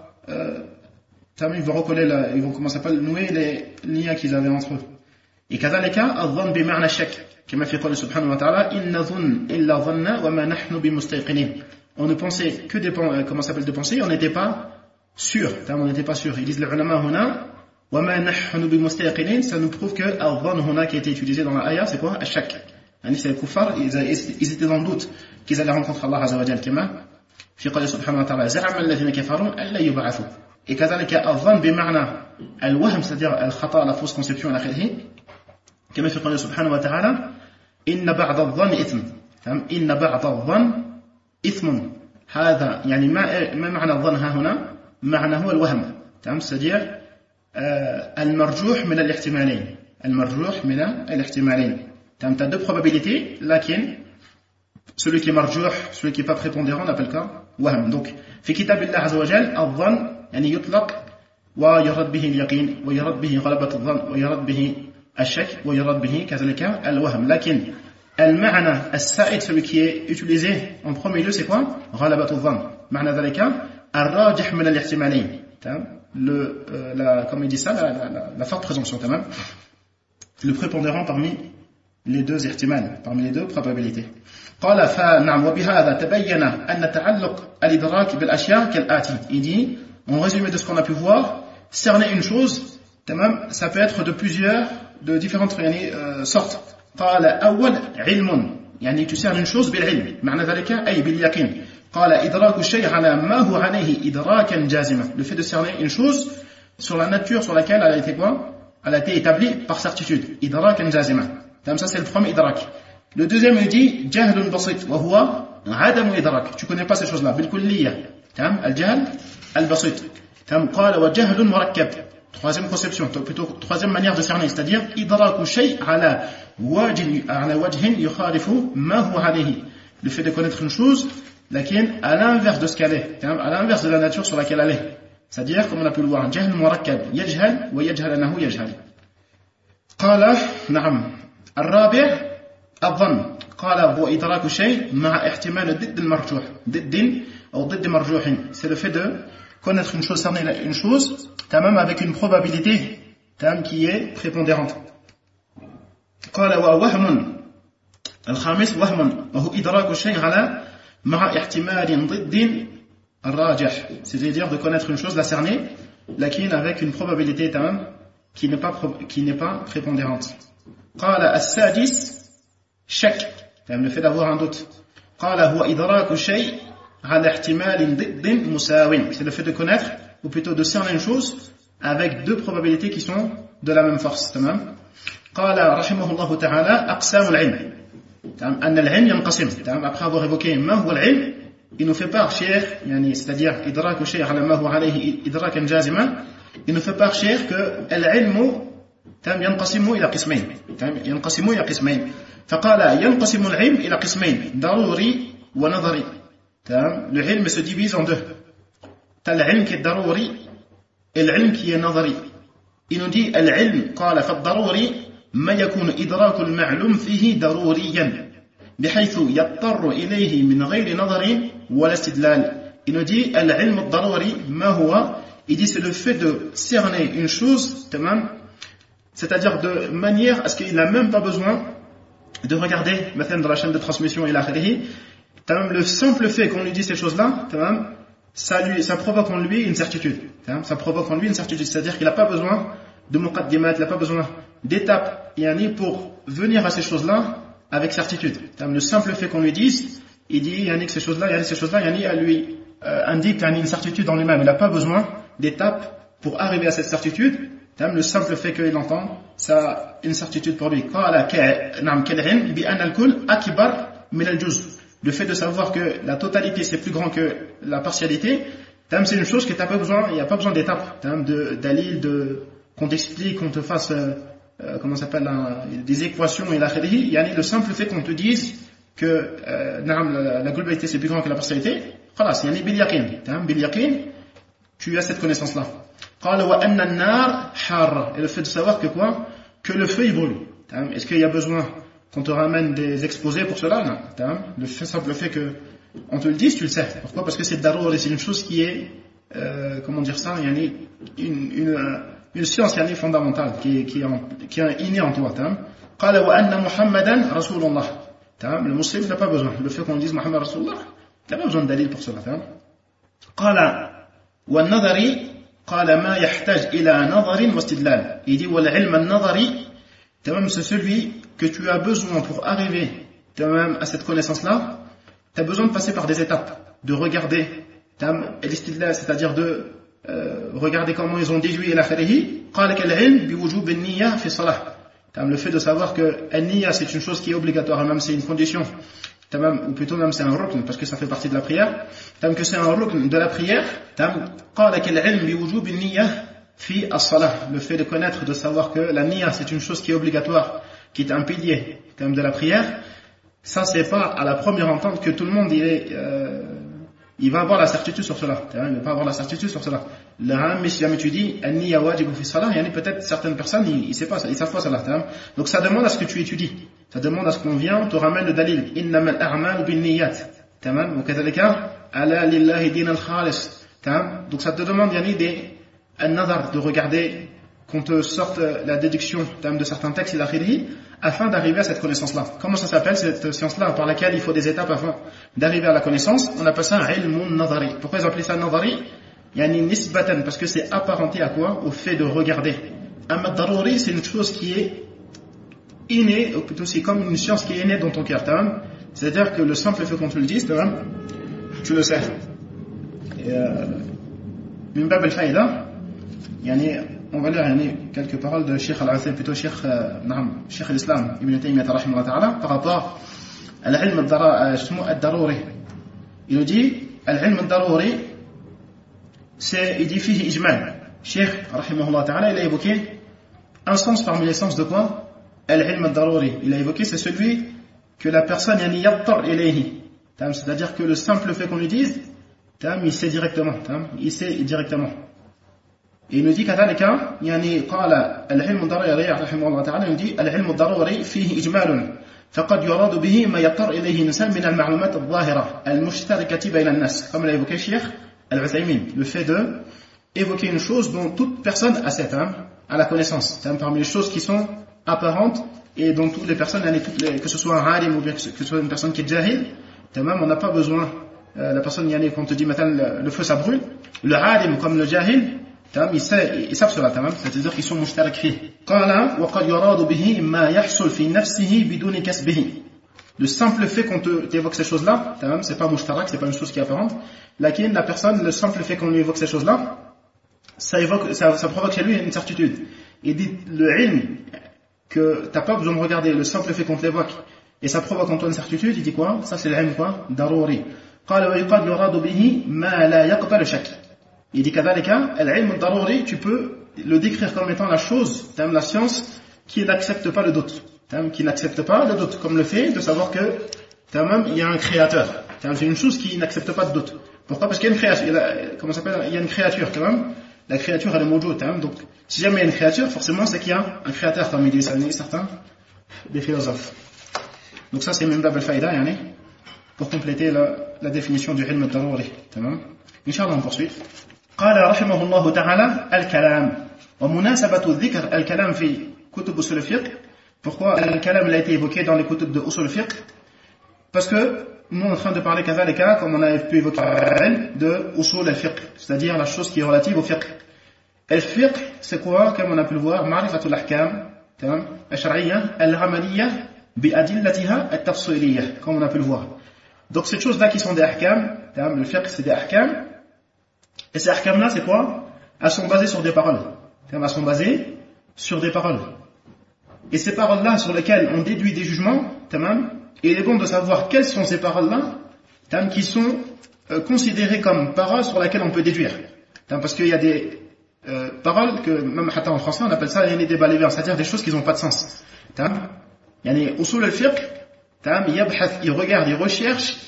ils vont recoller, ils vont nouer les liens qu'ils avaient entre eux. Et كذلك الظن بمعنى الشك كما في قوله سبحانه وتعالى إن نظن إلا ظننا وما نحن بمستيقنين. On ne pensait que de penser, on n'était pas sûr. On n'était pas sûr. Ils disent les ulama huna وما نحن بمستيقنين, ça nous prouve que الظن huna qui a été utilisé dans la ayah, c'est quoi? الشك. C'est les kuffar, ils étaient dans le doute qu'ils allaient rencontrer Allah Azza wa Jal, كما في قوله سبحانه وتعالى زعم الذين كفروا ألا يبعثوا. Et كذلك الظن بمعنى الوهم, c'est-à-dire الخطأ, la fausse conception à الآخره. كما في قوله سبحانه وتعالى إن بعض الظن إثم. إن بعض الظن إثم. هذا يعني ما معنى الظن ها هنا؟ معنى هو الوهم. c'est-à-dire المرجوح من الاحتمالين. المرجوح من الاحتمالين. tu as deux probabilités, lakin celui qui est marjouh, celui qui est pas prépondérant, on appelle quoi? وهم. Donc في كتاب الله عز وجل الظن يعني يطلق ويرد به اليقين ويرد به غلبة الظن ويرد به الشك ويرد به كذلك الوهم. لكن المعنى السائد, celui qui est utilisé en premier lieu, c'est quoi? غلبة الظن. معنى ذلك الراجح من الاحتمالين. Comme il dit ça, la forte présomption, le prépondérant parmi les deux ihtimal, parmi les deux probabilités. قال فنعم وبهذا تبين أن تعلق الإدراك بالأشياء كالآتي. Il dit, en résumé de ce qu'on a pu voir, cerner une chose, ça peut être de différentes sortes. قال أول علم, يعني tu cernes une chose بالعلم, معنى ذلك أي باليقين. قال إدراك الشيء على ما هو عليه إدراكا جازما. Le fait de cerner une chose sur la nature sur laquelle elle a été quoi? Elle a été établie par certitude. إدراكا جازما. Ça c'est le premier idrak. Le deuxième il dit جهل بسيط وهو عدم إدراك. Tu connais pas ces choses-là. بالكلية. الجهل البسيط. قال وجهل مركب. Troisième conception, plutôt troisième manière de cerner, c'est-à-dire إدراك الشيء على وجه يخالف ما هو عليه. Le fait de connaître une chose, laquelle à l'inverse de ce qu'elle est, à l'inverse de la nature sur laquelle elle est. C'est-à-dire, comme on a pu le voir, جهل مركب يجهل ويجهل أنه يجهل. قال نعم. الرابع الظن. قال هو إدراك الشيء مع احتمال ضد المرجوح. ضد أو ضد مرجوح. C'est le fait de connaître une chose, cerner une chose, même avec une probabilité qui est prépondérante. قال ووهم الخامس وهم وهو إدراك الشيء على مع احتمال ضد الراجح, c'est-à-dire de connaître une chose, la cerner, laquelle avec une probabilité qui n'est pas prépondérante. قال السادس شك, le fait d'avoir un doute. قال هو إدراك شيء على احتمال ضد مساو, c'est le fait de connaître ou plutôt de cerner une chose avec deux probabilités qui sont de la même force. تمام. قال رحمه الله تعالى أقسام العلم, أن العلم ينقسم. Après avoir évoqué ما هو العلم, il nous fait part, c'est-à-dire إدراك شيء على ما هو عليه إدراكا جازما, il nous fait part, cher, que العلم ينقسم إلى قسمين. فقال ينقسم العلم إلى قسمين, ضروري ونظري. Le ilm se divise en deux. T'as l'ilm qui est daruri et l'ilm qui est nazari. Il nous dit العلم قال فالضروري ما يكون إدراك المعلوم فيه ضروريا بحيث يضطر إليه من غير نظر ولا استدلال. Il nous dit العلم الضروري ما هو, il dit c'est le fait de cerner une chose, c'est-à-dire de manière à ce qu'il n'a même pas besoin de regarder maintenant dans la chaîne de transmission et l'akhirihi. Le simple fait qu'on lui dit ces choses-là, ça provoque en lui une certitude. Ça provoque en lui une certitude, c'est-à-dire qu'il n'a pas besoin de muqaddimat, il n'a pas besoin d'étapes pour venir à ces choses-là avec certitude. Le simple fait qu'on lui dise, il dit que ces choses-là, elle lui indique une certitude en lui-même. Il n'a pas besoin d'étapes pour arriver à cette certitude. Le simple fait qu'il entend, ça a une certitude pour lui. Le fait de savoir que la totalité c'est plus grand que la partialité, c'est une chose que tu n'as pas besoin, il n'y a pas besoin d'étapes, d'alil, qu'on t'explique, qu'on te fasse, des équations et l'akhirihi. Le simple fait qu'on te dise que la globalité c'est plus grand que la partialité, bil yaqin, tu as cette connaissance-là. Et le fait de savoir que quoi? Que le feu il brûle. Est-ce qu'il y a besoin qu'on te ramène des exposés pour cela? Non. Le simple fait que on te le dise, tu le sais. Pourquoi? Parce que c'est darour et c'est une chose qui est, une science fondamentale, qui est innée en toi. Le musulman n'a pas besoin. Le fait qu'on dise Muhammad Rasulullah, il n'a pas besoin d'alil pour cela. قال ما يحتاج إلى نظر واستدلال. Il dit والعلم النظري, c'est celui que tu as besoin pour arriver à cette connaissance-là. Tu as besoin de passer par des étapes, de regarder l'istidlal, c'est-à-dire de regarder comment ils ont déduit l'akhirihi. قال كالعلم بوجوب النية في الصلاة. Le fait de savoir que النية c'est une chose qui est obligatoire, même c'est une condition, ou plutôt même c'est un rukn parce que ça fait partie de la prière, que c'est un rukn de la prière. قال كالعلم بوجوب النية في الصلاة. Le fait de connaître, de savoir que la niya c'est une chose qui est obligatoire, qui est un pilier de la prière. Ça c'est pas à la première entente que tout le monde il va avoir la certitude sur cela. Il va pas avoir la certitude sur cela. Mais si jamais tu dis النية واجب في الصلاة, peut-être certaines personnes ils savent pas cela. Donc ça demande à ce que tu étudies. Ça demande à ce qu'on vient, on te ramène le dalil. إنما الأعمال بالنيات. وكذلك ألا لله دين الخالص. Donc ça te demande un nadar, de regarder, qu'on te sorte la déduction de certains textes et l'akhirihi, afin d'arriver à cette connaissance-là. Comment ça s'appelle cette science-là par laquelle il faut des étapes afin d'arriver à la connaissance? On appelle ça ilmun nadari. Pourquoi ils appellent ça nadari? Nisbatan, parce que c'est apparenté à quoi? Au fait de regarder. Amma daruri, c'est une chose qui est innée, ou plutôt c'est comme une science qui est innée dans ton cœur. C'est-à-dire que le simple fait qu'on te le dise, tu le sais. Min bab al-faïda, on va lire quelques paroles de Cheikh Al-Uthaymin, plutôt Cheikh Al-Islam Ibn Taymiyyah rahimahullah ta'ala, par rapport à l'ilm al-daruri. Il nous dit l'ilm al-daruri, il dit fihi ijmal. Cheikh rahimahullah ta'ala, il a évoqué un sens parmi les sens de quoi? L'ilm al-daruri. Il a évoqué, c'est celui que la personne yattar ilayhi, c'est-à-dire que le simple fait qu'on lui dise, il sait directement. Et il nous dit كذلك قال العلم الضروري رحمه الله تعالى, il nous dit العلم الضروري فيه إجمال فقد يراد به ما يضطر إليه الإنسان من المعلومات الظاهرة المشتركة بين الناس, comme l'a évoqué Cheikh Al-Uthaymin, le fait de évoquer une chose dont toute personne a la connaissance, parmi les choses qui sont apparentes et dont toutes les personnes, que ce soit un alim ou bien que ce soit une personne qui est jahil, on n'a pas besoin, la personne, quand on te dit maintenant le feu ça brûle, le alim comme le jahil, ils savent cela, c'est-à-dire qu'ils sont mushtarak fi. قال وقد يراد به ما يحصل في نفسه بدون كسبه. Le simple fait qu'on t'évoque ces choses-là, c'est pas mushtarak, c'est pas une chose qui est apparente. Lakin la personne, le simple fait qu'on lui évoque ces choses-là, ça provoque chez lui une certitude. Il dit le ilm, que t'as pas besoin de regarder le simple fait qu'on te l'évoque, et ça provoque en toi une certitude, il dit quoi? Ça c'est l'ilm quoi? Darouri. قال ويقد يراد به ما لا يقبل شك. Il dit كذلك العلم الضروري, tu peux le décrire comme étant la chose, la science qui n'accepte pas le doute. Qui n'accepte pas le doute, comme le fait de savoir que il y a un créateur. C'est une chose qui n'accepte pas de doute. Pourquoi? Parce qu'il y a une créature, il y a une créature quand même. La créature elle est mawjoud, donc si jamais il y a une créature, forcément c'est qu'il y a un créateur, comme ils disent certains des philosophes. Donc ça c'est min bab al-faïda, pour compléter la définition du ilm al-daruri. Inch'Allah on poursuit. قال رحمه الله تعالى الكلام ومناسبة ذكر الكلام في كتب أصول الفقه. Pourquoi le kalam a été évoqué dans les kutub de usul fiqh? Parce que nous on est en train de parler kazalika, comme on a pu évoquer de usul al-fiqh, c'est-à-dire la chose qui est relative au fiqh. Al-fiqh c'est quoi? Comme on a pu le voir, ma'rifatul ahkam al-shar'iyya al-amaliyya bi adillatiha at-tafsiliyya, comme on a pu le voir. Donc ces choses là qui sont des ahkam, le fiqh c'est des ahkam, et ces ahkam là c'est quoi? Elles sont basées sur des paroles. Elles sont basées sur des paroles. Et ces paroles-là sur lesquelles on déduit des jugements, et il est bon de savoir quelles sont ces paroles-là qui sont considérées comme paroles sur lesquelles on peut déduire. Parce qu'il y a des paroles que, même en français, on appelle ça des balivers, c'est-à-dire des choses qui n'ont pas de sens. Usul al-fiqh, il regarde, il recherche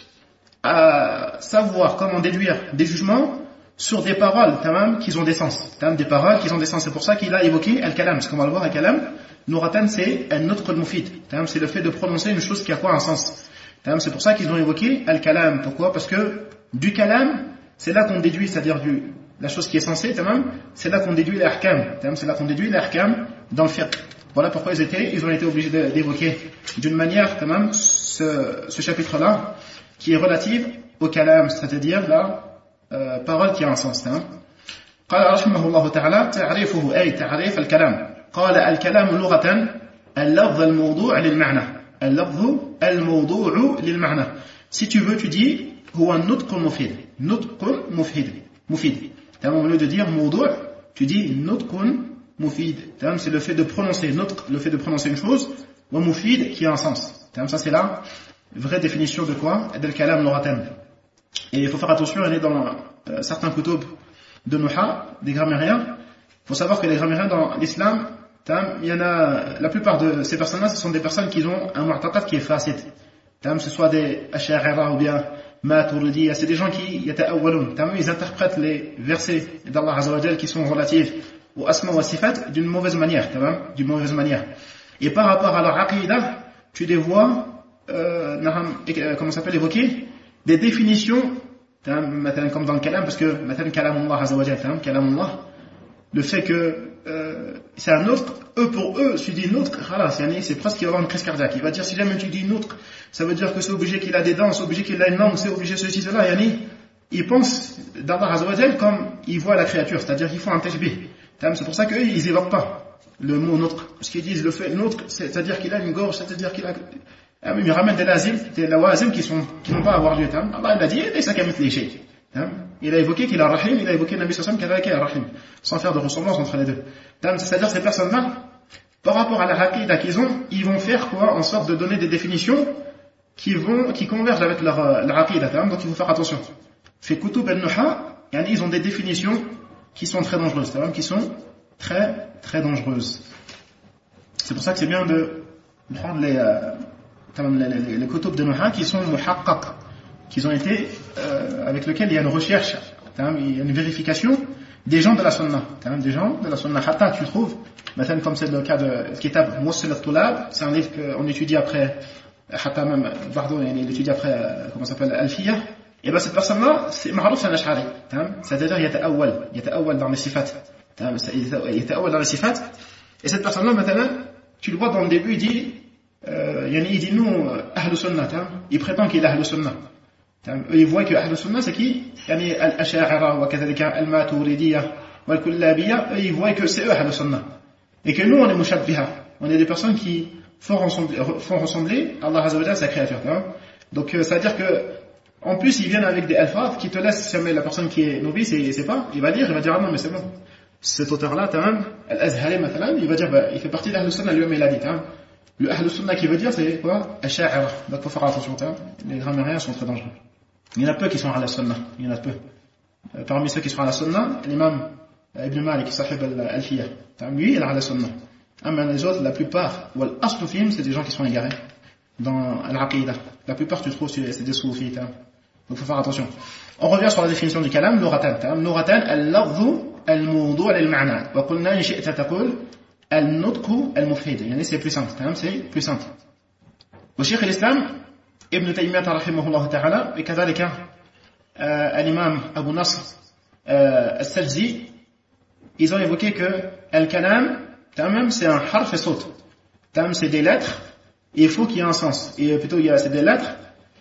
à savoir comment déduire des jugements sur des paroles qui ont des sens. Des paroles qui ont des sens. C'est pour ça qu'il a évoqué al-kalam. Parce qu'on va le voir, al-kalam, Nouratan, c'est un nutq al-mufid. C'est le fait de prononcer une chose qui a quoi un sens. C'est pour ça qu'ils ont évoqué al-kalam. Pourquoi? Parce que du kalam, c'est là qu'on déduit, c'est-à-dire la chose qui est censée, c'est là qu'on déduit l'ahkam. C'est là qu'on déduit l'ahkam dans le fiqh. Voilà pourquoi ils ont été obligés d'évoquer d'une manière, ce chapitre-là, qui est relative au kalam, c'est-à-dire la parole qui a un sens. قال رحمه الله تعالى تعريفه أي تعريف الكلام. قال الكلام لغة اللفظ الموضوع للمعنى. اللفظ الموضوع للمعنى. Si tu veux, tu dis هو النطق المفيد. نطق مفيد. Au lieu de dire موضوع, tu dis نطق مفيد. C'est le fait de prononcer نطق, le fait de prononcer une chose, ومفيد qui a un sens. Ça c'est la vraie définition de quoi? De الكلام لغة. Et il faut faire attention, on est dans certains kutub de Nuha, des grammairiens. Il faut savoir que les grammairiens dans l'islam, il y en a, la plupart de ces personnes-là, ce sont des personnes qui ont un mu'taqad qui est facile. Ce soit des ash'arira ou bien maturidiyya, c'est des gens qui yata'awwalun. Ils interprètent les versets d'Allah Azza wa Jal qui sont relatifs au asma wa sifat d'une mauvaise manière. Et par rapport à leur aqidah, tu les vois, comment ça s'appelle, évoquer des définitions, comme dans le kalam, parce que kalamullah azza wa jal, kalamullah, le fait que c'est un autre, pour eux, si tu dis nôtre, c'est presque qu'il va avoir une crise cardiaque. Il va dire, si jamais tu dis nôtre, ça veut dire que c'est obligé qu'il a des dents, c'est obligé qu'il a une langue, c'est obligé ceci, cela. Ils pensent d'Allah azza wa jal comme ils voient la créature, c'est-à-dire qu'ils font un tashbih. C'est pour ça qu'eux, ils évoquent pas le mot nôtre, parce qu'ils disent le fait nôtre, c'est-à-dire qu'il a une gorge, c'est-à-dire qu'il a... Ils ramènent des lawazim qui n'ont pas à avoir lieu. Allah il a dit, et ça qu'à mettre les shaykhs. Il a évoqué qu'il a rahim, il a évoqué Nabi Sallam qu'il a rahim, sans faire de ressemblance entre les deux. C'est-à-dire ces personnes-là, par rapport à la aqidah qu'ils ont, ils vont faire quoi? En sorte de donner des définitions qui convergent avec leur aqidah. Donc il faut faire attention. Fait kutub al-nuha, ils ont des définitions qui sont très dangereuses, qui sont très très dangereuses. C'est pour ça que c'est bien de prendre les kutub de Nuha qui sont muhaqqaq, qui ont été avec lesquels il y a une recherche, il y a une vérification des gens de la sunna, des gens de la sunna. Hatta tu trouves, comme c'est le cas de Kitab Muwassil al-Tulab, c'est un livre qu'on étudie après, Hatta même, pardon, il étudie après, comment ça s'appelle, Al-Fiyah. Et ben cette personne-là, c'est ma'ruf c'est un ash'ari, c'est-à-dire yata'awwal dans les sifat, yata'awwal dans les sifat. Et cette personne-là, maintenant, tu le vois dans le début, il dit nous, Ahlus Sunnah, il prétend qu'il est Ahlus Sunnah. eux ils voient que Ahl Sunnah c'est qui? Yani Al-Asha'ira wa kadhalika Al-Maturidiyya wa Al-Kullabiyya, eux ils voient que c'est eux Ahl Sunnah. Et que nous on est Mushabbiha, on est des personnes qui font ressembler Allah Azza wa Jalla à sa créature. Donc ça veut dire que en plus ils viennent avec des alphas qui te laissent, si jamais la personne qui est novice et sait pas, il va dire ah non mais c'est bon. Cet auteur-là, Al-Azhari, il va dire, il fait partie d'Ahl Sunnah, lui-même il a dit. Le Ahl Sunnah qui veut dire, c'est quoi? Asha'ira. Donc il faut faire attention, les grammairiens sont très dangereux. Il y en a peu qui sont à la Sunnah, il y en a peu. Parmi ceux qui sont à la Sunnah, l'imam Ibn Malik, sahib al-Alfiyah, lui il est à la Sunnah. Mais les autres, la plupart, ou al-Aslu fihim, c'est des gens qui sont égarés dans Al-Aqidah. La plupart, tu trouves, c'est des soufis. Donc il faut faire attention. On revient sur la définition du kalam, Nouratan. Nouratan, al-lafzu al-mawdu' lil-ma'na. Wa qulna in shi'ta taqul al-nutqu al-mufid. Yani c'est plus simple, c'est plus simple. Wa Shaykh al-Islam Ibn Taymiyyah rahimahullah ta'ala et kadhalika al-imam Abu Nasr al-Sajzi, ils ont évoqué que al-kalam c'est un harf et saut. C'est des lettres et il faut qu'il y ait un sens. Et plutôt c'est des lettres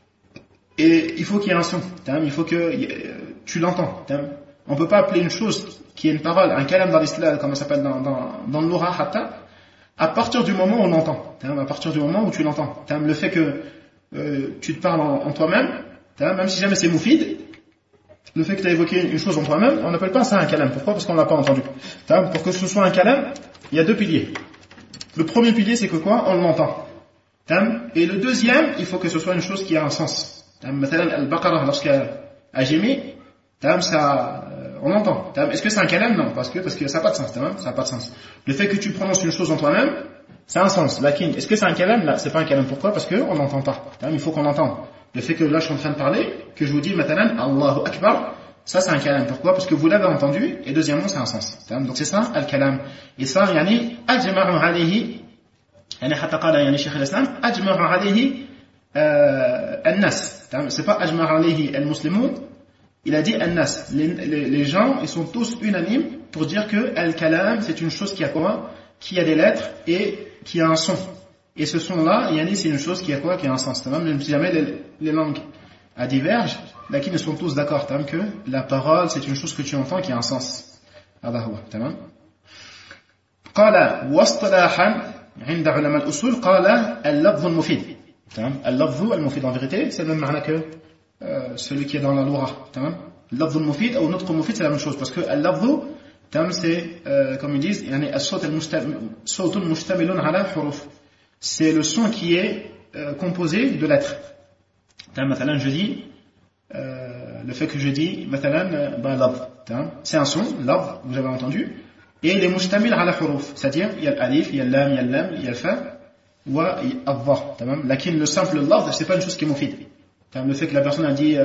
et il faut qu'il y ait un son. Il faut que tu l'entends. On ne peut pas appeler une chose qui est une parole, un kalam dans l'islam, comme ça s'appelle dans le Loura hatta, à partir du moment où on l'entend. À partir du moment où tu l'entends. Le fait que tu te parles en toi-même, même si jamais c'est moufid, le fait que tu as évoqué une chose en toi-même, on n'appelle pas ça un kalam. Pourquoi? Parce qu'on ne l'a pas entendu. Pour que ce soit un kalam, il y a deux piliers. Le premier pilier, c'est que quoi? On l'entend. Et le deuxième, il faut que ce soit une chose qui a un sens. Al-Baqarah, lorsqu'elle a gémi, ça, on l'entend. Est-ce que c'est un kalam? Non, parce que ça n'a pas de sens. Ça n'a pas de sens. Le fait que tu prononces une chose en toi-même, ça a un sens. Lakin, est-ce que c'est un kalam? Là, c'est pas un kalam. Pourquoi? Parce qu'on n'entend pas. Il faut qu'on entende. Le fait que là, je suis en train de parler, que je vous dis, Allahu Akbar, ça c'est un kalam. Pourquoi? Parce que vous l'avez entendu, et deuxièmement, c'est un sens. Donc c'est ça, al-kalam. Et ça, ajma'u alayhi, hatta qala Shaykh al-Islam, ajma'u alayhi an-nas. C'est pas ajma'u alayhi al-muslimun, il a dit an-nas. Les gens, ils sont tous unanimes pour dire que al-kalam, c'est une chose qui a quoi? Qui a des lettres et qui a un son. Et ce son-là, c'est une chose qui a quoi? Qui a un sens. Même si jamais les langues divergent, là ils sont tous d'accord que la parole, c'est une chose que tu entends qui a un sens. هذا هو. تمام. قال واصطلاحا عند علماء الأصول قال اللفظ المفيد. تمام. اللفظ المفيد en vérité, c'est le même معنى que celui qui est dans la Loura. تمام. اللفظ المفيد ou نطق المفيد, c'est la même chose parce que اللفظ c'est comme ils disent الصوت المشتمل على حروف. C'est le son qui est composé de lettres. مثلا je dis le fait que je dis c'est un son, lafz, vous avez entendu, et il est mustamil ala huruf, c'est-à-dire il y a l'alif, il y a l'lam, il y a l'lam, il y a le fa, wa il y a al-dha. Lakin le simple lafz, c'est pas une chose qui est moufid. Le fait que la personne a dit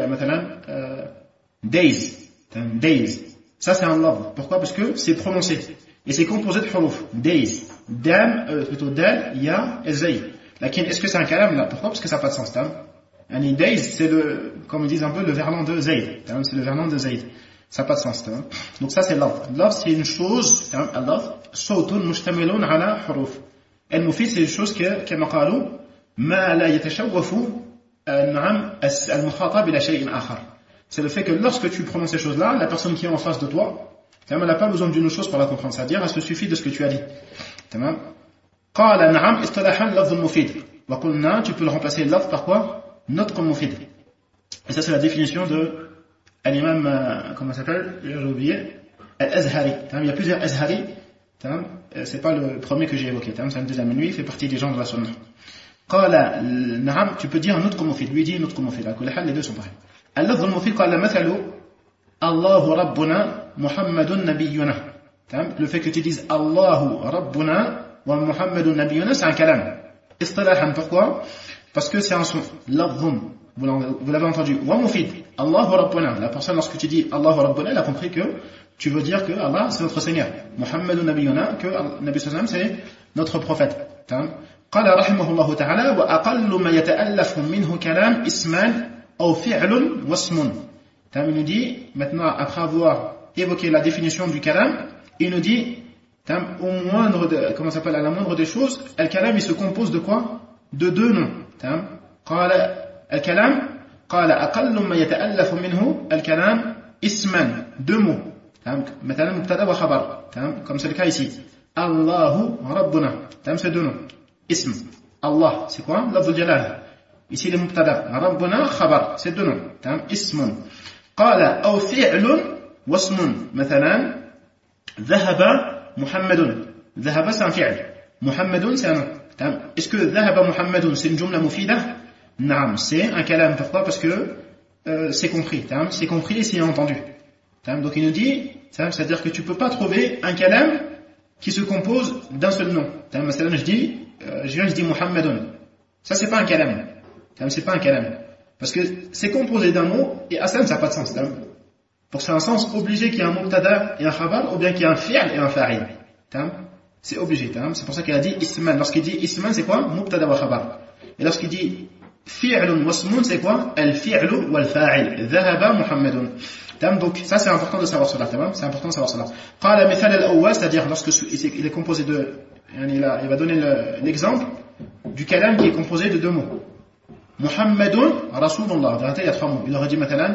days, ça c'est un lafz. Pourquoi? Parce que c'est prononcé et c'est composé de huruf. Days, plutôt dal, ya et zay. Lakin est-ce que c'est un kalam? Là, pourquoi? Parce que ça n'a pas de sens. Days, c'est comme ils disent un peu, le verlan de Zayd. C'est le verlan de Zayd. Ça n'a pas de sens. Donc ça, c'est lafz. Lafz, c'est une chose, صوت مشتمل على حروف. المفيد, c'est une chose كما قالوا ما لا يتشوف المخاطب إلى شيء آخر. C'est le fait que lorsque tu prononces ces choses-là, la personne qui est en face de toi, elle n'a pas besoin d'une chose pour la comprendre. C'est-à-dire, elle se suffit de ce que tu as dit. قال نعم اصطلاحا لفظ مفيد. وقلنا, tu peux le remplacer lafz par quoi? Nutq mufid. Et ça c'est la définition de l'imam, comment ça s'appelle? J'ai oublié. Al-Azhari. Il y a plusieurs Azhari. C'est pas le premier que j'ai évoqué. C'est un deuxième. Lui, il fait partie des gens de la Sunna. Qala, na'am, tu peux dire nutq mufid. Lui dit nutq mufid. Les deux sont pareils. Al-lafz mufid qala mathalu Allahu Rabbuna Muhammadun Nabiyyuna. Le fait que tu dises Allahu Rabbuna wa Muhammadun Nabiyyuna, c'est un kalam. Istilahan, pourquoi? Parce que c'est un son. Lafzun, vous l'avez entendu. Wa mufid, Allahu Rabbuna. La personne, lorsque tu dis Allahu Rabbuna, elle a compris que tu veux dire que Allah, c'est notre Seigneur. Muhammadun Nabiyuna, que Nabi Sallam, c'est notre prophète. قال رحمه الله تعالى وأقل ما يتألف منه كلام اسمان أو فعل واسم. Il nous dit, maintenant, après avoir évoqué la définition du kalam, il nous dit, au moindre de, comment ça s'appelle, à la moindre des choses, le kalam, il se compose de quoi? De deux noms. قال الكلام قال أقل ما يتألف منه الكلام اسما deux mots مثلا مبتدا وخبر comme c'est le cas ici الله ربنا c'est deux noms اسم الله c'est quoi لفظ الجلالة ici le مبتدا ربنا خبر c'est deux noms اسم قال أو فعل واسم مثلا ذهب محمد ذهب c'est un fi'l محمد c'est un nom est-ce que ذهب محمد c'est une jumla mufida نعم c'est un kalam pourquoi parce que c'est compris et c'est entendu donc il nous dit c'est-à-dire que tu peux pas trouver un kalam qui se compose d'un seul nom je dis Muhammadun ça c'est pas un kalam c'est pas un kalam parce que c'est composé d'un mot et aslan ça n'a pas de sens pour que ça ait un sens obligé qu'il y ait un mubtada et un khabar ou bien qu'il y ait un fi'l et un fa'il c'est obligé c'est pour ça qu'il a dit isman lorsqu'il dit isman c'est quoi mubtada wa khabar et lorsqu'il dit fi'lun wasmun c'est quoi al-fi'lu wal-fa'il dhahaba Muhammadun donc ça c'est important de savoir cela c'est important de savoir cela qala mithal al-awwal c'est-à-dire lorsque il est composé de il va donner l'exemple du kalam qui est composé de deux mots Muhammadun Rasulullah il y a trois mots il aurait dit مثلا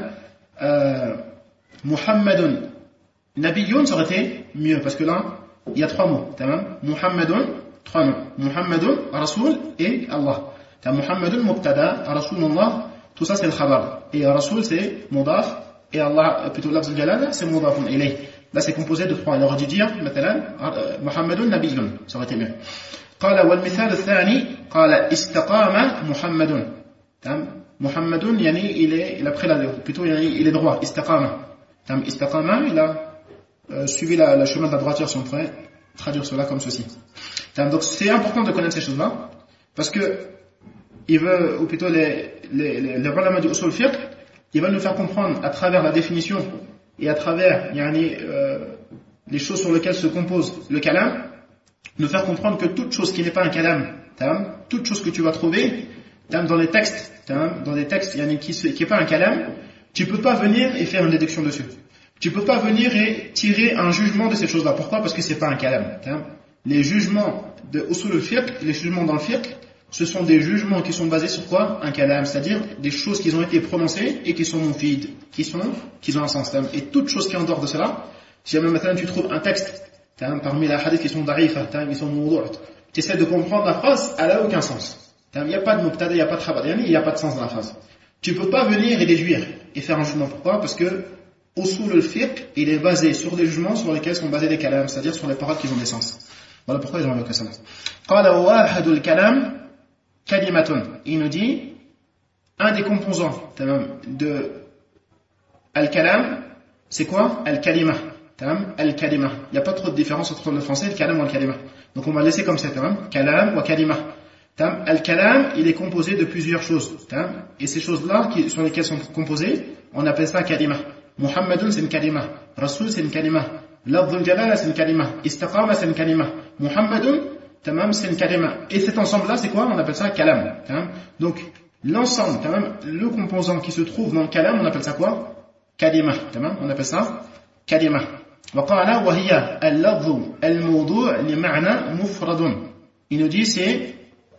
Muhammadun Nabiyyun ça aurait été mieux parce que là il y a trois mots Muhammadun trois noms Muhammadun Rasul et Allah Muhammadun Mubtada Rasulullah tout ça c'est le khabar et Rasul c'est mudaf et Allah plutôt lafz al-jalala c'est mudafun ilayh là c'est composé de trois il aurait dû dire مثلا Muhammadun Nabiyyun ça aurait été mieux قال والمثال الثاني قال استقام محمد محمد يعني il a pris plutôt il est droit استقام il a suivi le chemin de la droiture si on pourrait traduire cela comme ceci donc c'est important de connaître ces choses là parce que il veut ou plutôt les ulama du usul fiqh il va nous faire comprendre à travers la définition et à travers les choses sur lesquelles se compose le kalam nous faire comprendre que toute chose qui n'est pas un kalam toute chose que tu vas trouver dans les textes qui n'est pas un kalam tu peux pas venir et faire une déduction dessus tu peux pas venir et tirer un jugement de cette chose là pourquoi parce que c'est pas un kalam les jugements de usul al-fiqh les jugements dans le fiqh ce sont des jugements qui sont basés sur quoi un kalam c'est-à-dire des choses qui ont été prononcées et qui sont mufides qui ont un sens et toute chose qui est en dehors de cela si jamais maintenant tu trouves un texte parmi les hadiths qui sont da'ifa qui sont mawdu' tu essaies de comprendre la phrase elle a aucun sens il n'y a pas de mubtada il n'y a pas de khabar il n'y a pas de sens dans la phrase tu peux pas venir et déduire et faire un jugement pourquoi parce que usul al-fiqh il est basé sur des jugements sur lesquels sont basés des kalams c'est-à-dire sur les paroles qui ont des sens voilà pourquoi ils ont évoqué ça qala wahidul kalam kalimatun il nous dit un des composants de al-kalam c'est quoi al-kalima al-kalima il n'y a pas trop de différence entre le français et le kalam ou al-kalima donc on va laisser comme ça kalam ou kalima al-kalam il est composé de plusieurs choses et ces choses là sur lesquelles sont composées on appelle ça kalima Muhammadun c'est une kalima Rasul c'est une kalima lafzul jalala c'est une kalima istaqama c'est une kalima Muhammadun c'est une kalima et cet ensemble là c'est quoi on appelle ça kalam donc l'ensemble le composant qui se trouve dans le kalam on appelle ça quoi kalima on appelle ça kalima وقال وهي اللفظ الموضوع لمعنى مفرد il nous dit c'est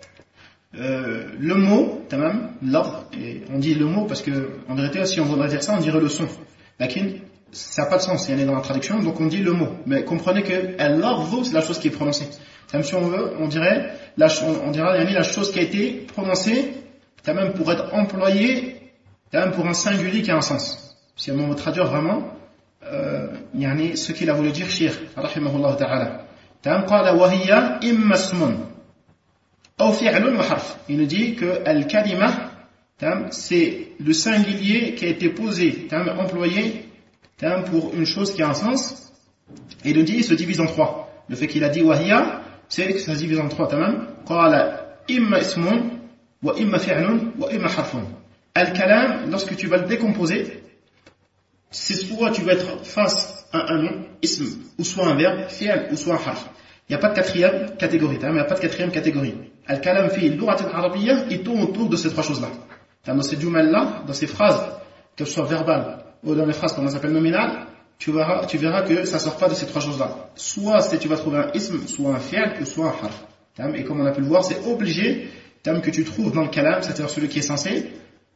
le mot et on dit le mot parce que en vérité si on voudrait dire ça on dirait le son lakin ça n'a pas de sens il y en a dans la traduction donc on dit le mot mais comprenez que al-lafz c'est la chose qui est prononcée si on veut on dirait la chose qui a été prononcée pour être employée pour un singulier qui a un sens si on veut traduire vraiment ce qu'il a voulu dire shir rahimahullah ta'ala قال وهي إما اسم أو فعل وحرف il nous dit que al-kalima c'est le singulier qui a été posé employé pour une chose qui a un sens et il nous dit il se divise en trois le fait qu'il a dit wahiya c'est que ça se divise en trois قال إما اسم وإما فعل وإما حرف al-kalam lorsque tu vas le décomposer c'est soit tu vas être face à un nom, ism, ou soit un verbe, fi'l, ou soit un harf. Il n'y a pas de quatrième catégorie. Il n'y a pas de quatrième catégorie. Al-kalam fi l'urat al-arabiyya, il tourne autour de ces trois choses-là. Dans ces jumal-là, dans ces phrases, que ce soit verbales, ou dans les phrases qu'on appelle nominales, tu verras que ça ne sort pas de ces trois choses-là. Soit tu vas trouver un ism, soit un fi'l, ou soit un harf. Et comme on a pu le voir, c'est obligé que tu trouves dans le kalam, c'est-à-dire celui qui est censé,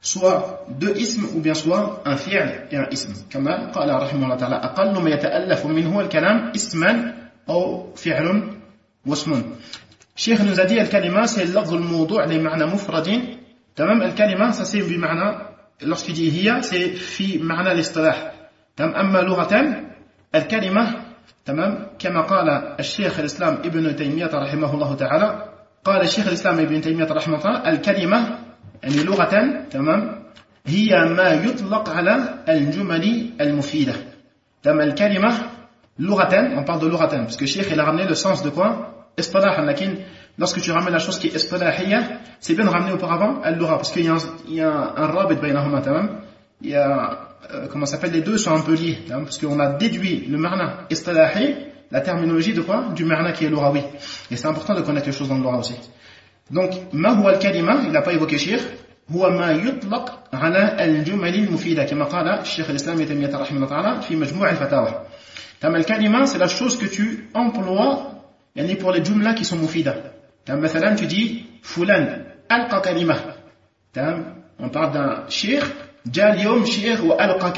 soit deux isms ou bien soit un fi'l et un ism. كما قال رحمه الله تعالى أقل ما يتألف منه الكلام اسما أو فعل واسم. الشيخ nous a dit الكلمة c'est اللفظ الموضوع لمعنى مفرد. تمام. الكلمة ça c'est بمعنى lorsqu'il dit هي c'est في معنى الاصطلاح. تمام. أما لغة الكلمة تمام كما قال الشيخ الإسلام ابن تيمية رحمه الله تعالى قال الشيخ الإسلام ابن تيمية رحمه الله تعالى الكلمة يعني لغة تمام هي ما يطلق على الجمل المفيدة. تمام. الكلمة لغة on parle de لغة parce que Cheikh il a ramené le sens de quoi اصطلاحا لكن lorsque tu ramènes la chose qui est اصطلاحية c'est bien de ramener auparavant اللغة parce qu'il y a un رابط بينهما. تمام. Il y a comment ça s'appelle, les deux sont un peu liés hein, parce qu'on a déduit le ma'na istilahi, la terminologie de quoi, du ma'na qui est l'orawi, et c'est important de connaître les choses dans l'ora aussi. Donc ma huwa al-kalima, il n'a pas évoqué shir, huwa ma yutlaq ala al-jumal al-mufida kama qala Cheikh al-Islam Ibn Taymiyyah rahimahullah ta'ala fi majmu' al-fatawa. Tam al-kalima c'est la chose que tu emploies yani pour les jumla qui sont mufida. Tam mathalan tu dis fulan alqa kalima. Tam on parle d'un shir. جاء اليوم شيخ وألقى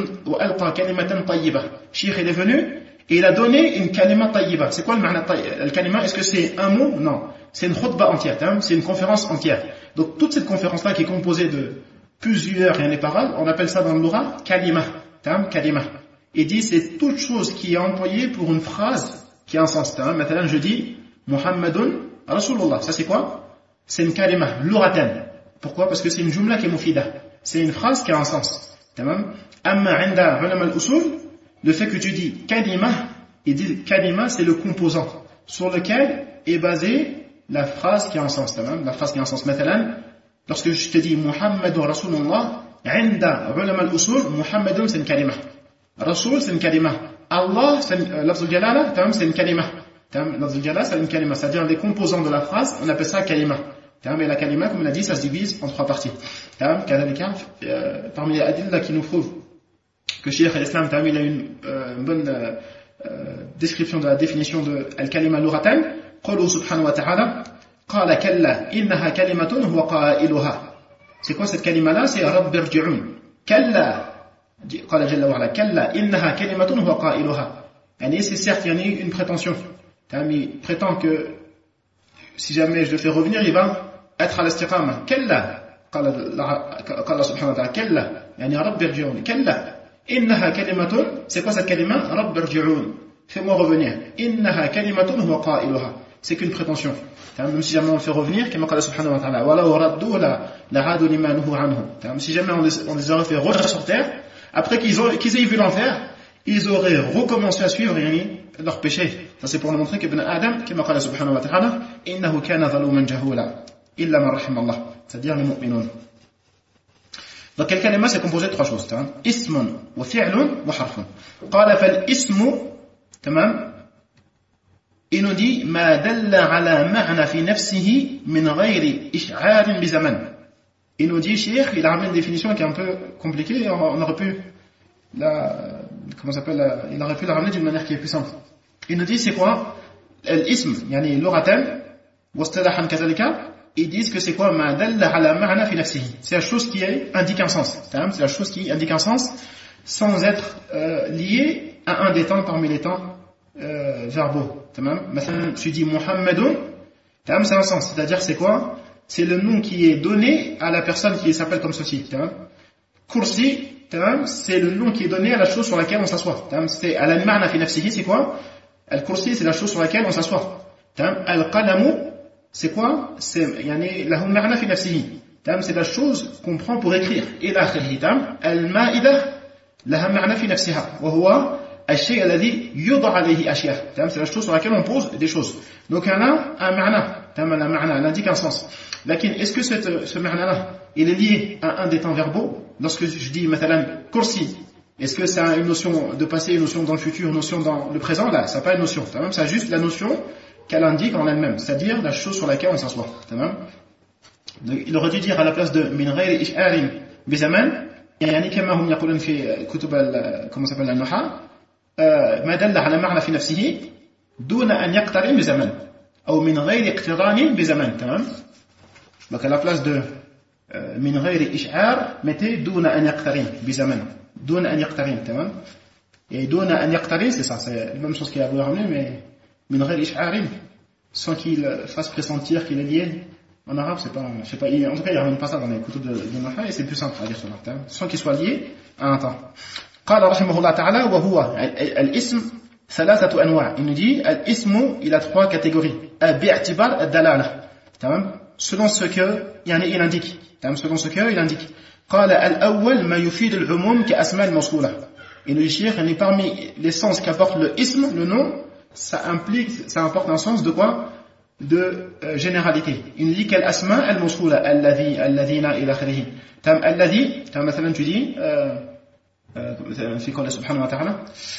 كلمة طيبة. شيخ il est venu et il a donné une kalima طيبة. C'est quoi le معنى الكلمة? Est-ce que c'est un mot? Non, c'est une khutba entière, c'est une conférence entière. Donc toute cette conférence là qui est composée de plusieurs paroles, on appelle ça dans le Lugha kalima. Kalima. Et dit c'est toute chose qui est employée pour une phrase qui a un sens. Maintenant je dis Muhammadun Rasulullah. Ça c'est quoi? C'est une kalima lughatan. Pourquoi? Parce que c'est une jumla qui est mufida. C'est une phrase qui a un sens. Tamam. Amma 'inda ulama al-usul, le fait que tu dis kalima, il dit kalima c'est le composant sur lequel est basée la phrase qui a un sens. Tamam. La phrase qui a un sens. Mathalan, lorsque je te dis Muhammadur Rasulullah, 'inda ulama al-usul, Muhammadun c'est une kalima. Rasul c'est une kalima. Allah c'est lafz al-jalala, tamam, c'est une kalima. Tamam, lafz al-jalala c'est une kalima, c'est-à-dire les composants de la phrase, on appelle ça kalima. Mais la kalima, comme on l'a dit, ça se divise en trois parties. Parmi les adilla qui nous prouvent que Cheikh al-Islam il a une bonne description de la définition de al-kalima lughatan, قوله سبحانه وتعالى قال كلا إنها كلمة هو قائلها. C'est quoi cette kalima-là? C'est رب ارجعون. كلا قال جل وعلا كلا إنها كلمة هو قائلها. يعني c'est certes il y a une prétention. Il prétend que si jamais je le fais revenir, il va être à l'istiqama. كلا قال سبحانه وتعالى كلا يعني رب ارجعون. كلا إنها كلمة. C'est quoi cette kalima? رب ارجعون. Fais-moi revenir. إنها كلمة هو قائلها. C'est qu'une prétention. Même si jamais on le fait revenir, كما قال سبحانه وتعالى ولو ردوا لعادوا لما نهوا عنه. Si jamais on les aurait fait revenir sur terre, après qu'ils aient vu l'enfer, ils auraient recommencé à suivre leur péché. Ça c'est pour nous montrer qu'Ibn Adam, كما قال سبحانه وتعالى إنه كان ظلوما جهولا إلا من رحم الله. C'est-à-dire les mu'minun. Donc quel kalima c'est composé de trois choses. اسم وفعل وحرف. قال فالاسم تمام. Il nous dit ما دل على معنى في نفسه من غير إشعار بزمن. Il nous dit, Cheikh, il a ramené une définition qui est un peu compliquée, on aurait pu il aurait pu la ramener d'une manière qui est plus simple. Il nous dit c'est quoi l'ism, yani lughatan wa istilahan kadhalika. Ils disent que c'est quoi ma dalla ala ma'na fi nafsihi. C'est la chose qui indique un sens. C'est la chose qui indique un sens sans être liée à un des temps parmi les temps verbaux. Maintenant, tu dis Muhammadun, c'est un sens. C'est-à-dire c'est quoi? C'est le nom qui est donné à la personne qui s'appelle comme ceci. Kursi, c'est le nom qui est donné à la chose sur laquelle on s'assoit. C'est al-ma'na fi nafsihi, c'est quoi? Al-kursi, c'est la chose sur laquelle on s'assoit. Al-qalamu, c'est quoi? C'est lahu ma'na fi nafsihi. C'est la chose qu'on prend pour écrire. Ila akhirih. Al-ma'ida laha ma'na fi nafsiha. Wa huwa al-shay' alladhi yudha alayhi ashya. C'est la chose sur laquelle on pose des choses. Donc elle a un ma'na. Elle indique un sens. Lakin, est-ce que ce ma'na-là, il est lié à un des temps verbaux? Lorsque je dis, mathalan, kursi, est-ce que ça a une notion de passé, une notion dans le futur, une notion dans le présent? Là, ça n'a pas une notion. Ça a juste la notion qu'elle indique en elle-même, c'est-à-dire la chose sur laquelle on s'assoit. Il aurait dû dire à la place de min ghayri ish'arin bizaman, yani kama hum yaqulun fi kutub comment s'appelle al-nuha, ma dalla ala ma'na fi nafsihi duna an yaqtarin bizaman ou min ghayri iqtiranin bizaman. Donc à la place de من غير إشعار mettez دون أن يقترن بزمن دون أن يقترن تمام et دون أن يقترن c'est ça c'est la même chose qu'il a voulu ramener mais من غير إشعار sans qu'il fasse pressentir qu'il est lié en arabe c'est pas je sais pas en tout cas il ramène pas ça dans les kutub de Nahwa et c'est plus simple à dire cela sans qu'il soit lié à un temps قال رحمه الله تعالى وهو الاسم ثلاثة أنواع il nous dit الاسم il a trois catégories باعتبار الدلالة تمام selon ce que يعني il indique تمام selon ce que il indique قال الأول ما يفيد العموم كأسماء الموصولة et le cheikh est parmi les sens qu'apporte le ism le nom ça apporte un sens de quoi de généralité il nous dit كالأسماء الموصولة الذين إلى آخره تمام الذي تمام مثلا tu dis في قوله سبحانه وتعالى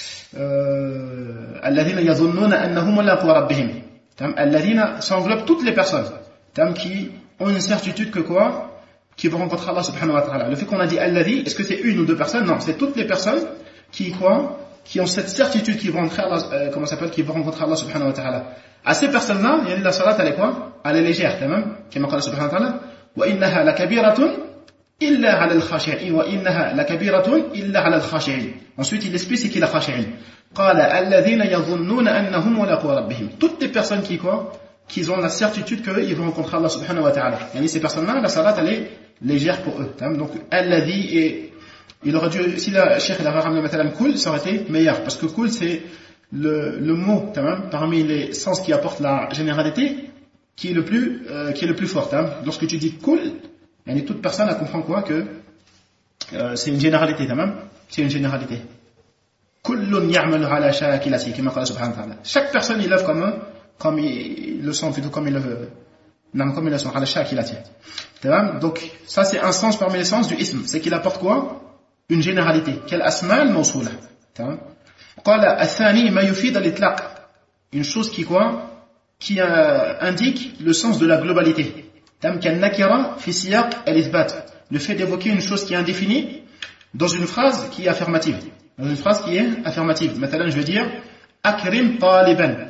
الذين يظنون أنهم ملاقو ربهم تمام الذين s'englobe toutes les personnes تمام qui ont une certitude que quoi qui vont rencontrer Allah subhanahu wa ta'ala le fait qu'on a dit alladhi est-ce que c'est une ou deux personnes non c'est toutes les personnes qui quoi qui ont cette certitude qui vont rentrer Allah comment s'appelle qui vont rencontrer Allah subhanahu wa ta'ala à ces personnes là il y a la salat elle est quoi elle est légère تمام كما قال سبحانه وتعالى وإنها لكبيرة إلا على الخاشعين وإنها لكبيرة إلا على الخاشعين ensuite il explique c'est qui la khashi'in قال الذين يظنون أنهم ملاقو ربهم toutes les personnes qui quoi qui ont la certitude qu'ils vont rencontrer Allah subhanahu wa ta'ala yani ces personnes là la salat elle est légère pour eux donc alladhi et il aurait dû si la cheikh il avait ramené مثلا kul ça aurait été meilleur parce que kul c'est le mot parmi les sens qui apportent la généralité qui est le plus fort lorsque tu dis kul et toute personne elle comprend quoi que c'est une généralité c'est une généralité kullun ya'malu ala shakilati kama qala subhanahu wa ta'ala chaque personne il œuvre comme il le sent plutôt comme il le veut comme il le sent ala shakilati donc ça c'est un sens parmi les sens du ism c'est qu'il apporte quoi une généralité quel asma al mawsula qala athani ma yufid al itlaq une chose qui quoi qui indique le sens de la globalité كالنكرة في سياق الإثبات le fait d'évoquer une chose qui est indéfinie dans une phrase qui est affirmative مثلا je veux dire أكرم طالبا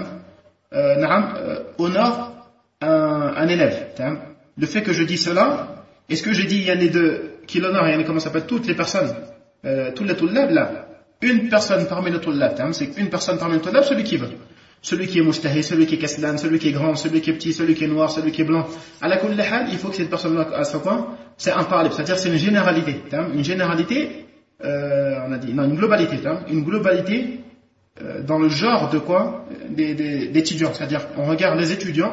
honore un élève le fait que je dis cela est-ce que je dis il y en a deux qui l'honore il y en a comment ça s'appelle toutes les personnes tous les tullab là une personne parmi les tullab c'est une personne parmi les tullab celui qui veut celui qui est mujtahid, celui qui est kaslan, celui qui est grand, celui qui est petit, celui qui est noir, celui qui est blanc. À la kulli hal, il faut que cette personne-là soit quoi? C'est un talib, c'est-à-dire c'est une généralité. Une généralité, on a dit, non, une globalité. Une globalité dans le genre de quoi? D'étudiants. C'est-à-dire, on regarde les étudiants,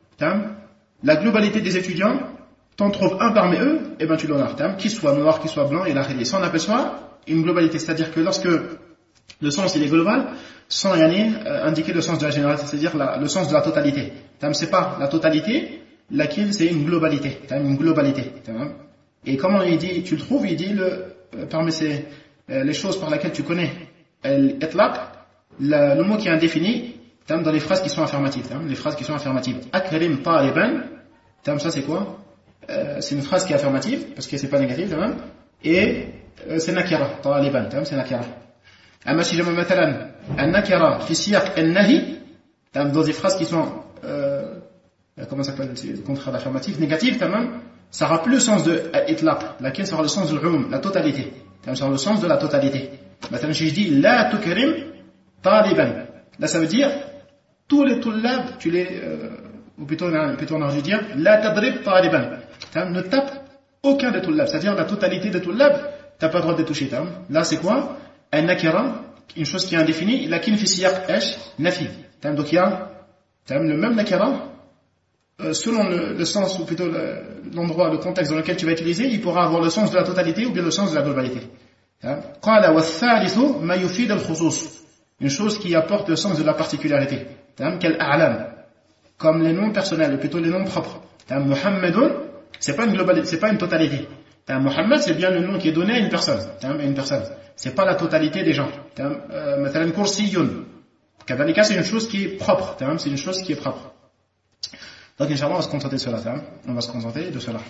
la globalité des étudiants, t'en trouves un parmi eux, et ben tu l'honores. Qu'il soit noir, qu'il soit blanc, et la réalité. Ça on appelle ça une globalité. C'est-à-dire que lorsque le sens il est global, sans indiquer le sens de la généralité, c'est-à-dire le sens de la totalité. C'est pas la totalité, laquelle c'est une globalité. Une globalité. Et comment il dit, tu le trouves, il dit parmi les choses par lesquelles tu connais l'itlaq, le mot qui est indéfini, dans les phrases qui sont affirmatives. Les phrases qui sont affirmatives. Akrim taliban, ça c'est quoi? C'est une phrase qui est affirmative, parce que c'est pas négatif, et c'est nakira, taliban, c'est nakira. أما si jamais مثلا النكرة في سياق النهي dans des phrases qui sont comment ça s'appelle le contraire d'affirmatif négatif ça aura plus le sens de itlaq laquelle sera le sens de l'umum la totalité ça sera le sens de la totalité مثلا si je dis la tukrim taliban là ça veut dire tous les tullab tu les ou plutôt on aurait dû dire la tadrib taliban ne tape aucun des tullab c'est-à-dire la totalité des tullab t'as pas le droit de toucher là c'est quoi النكرة une chose qui est indéfinie lakin fi siyaq ايش nafi donc il y a le même nakira selon le sens ou plutôt l'endroit le contexte dans lequel tu vas utiliser il pourra avoir le sens de la totalité ou bien le sens de la globalité قال والثالث ما يفيد الخصوص une chose qui apporte le sens de la particularité كالأعلام comme les noms personnels ou plutôt les noms propres Muhammadun c'est pas une globalité c'est pas une totalité Muhammad c'est bien le nom qui est donné à une personne c'est pas la totalité des gens مثلا كرسي كذلك c'est une chose qui est propre c'est une chose qui est propre donc inchallah on va se contenter de cela on va se contenter de cela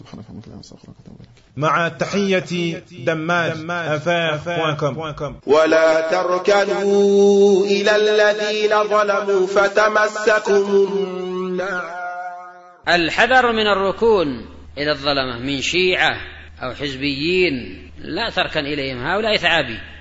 مع تحية دماج@affaires.com ولا تركنوا إلى الذين ظلموا فتمسكم النار الحذر من الركون إلى الظلمة من شيعة أو حزبيين لا تركن إليهم، هؤلاء ثعابي.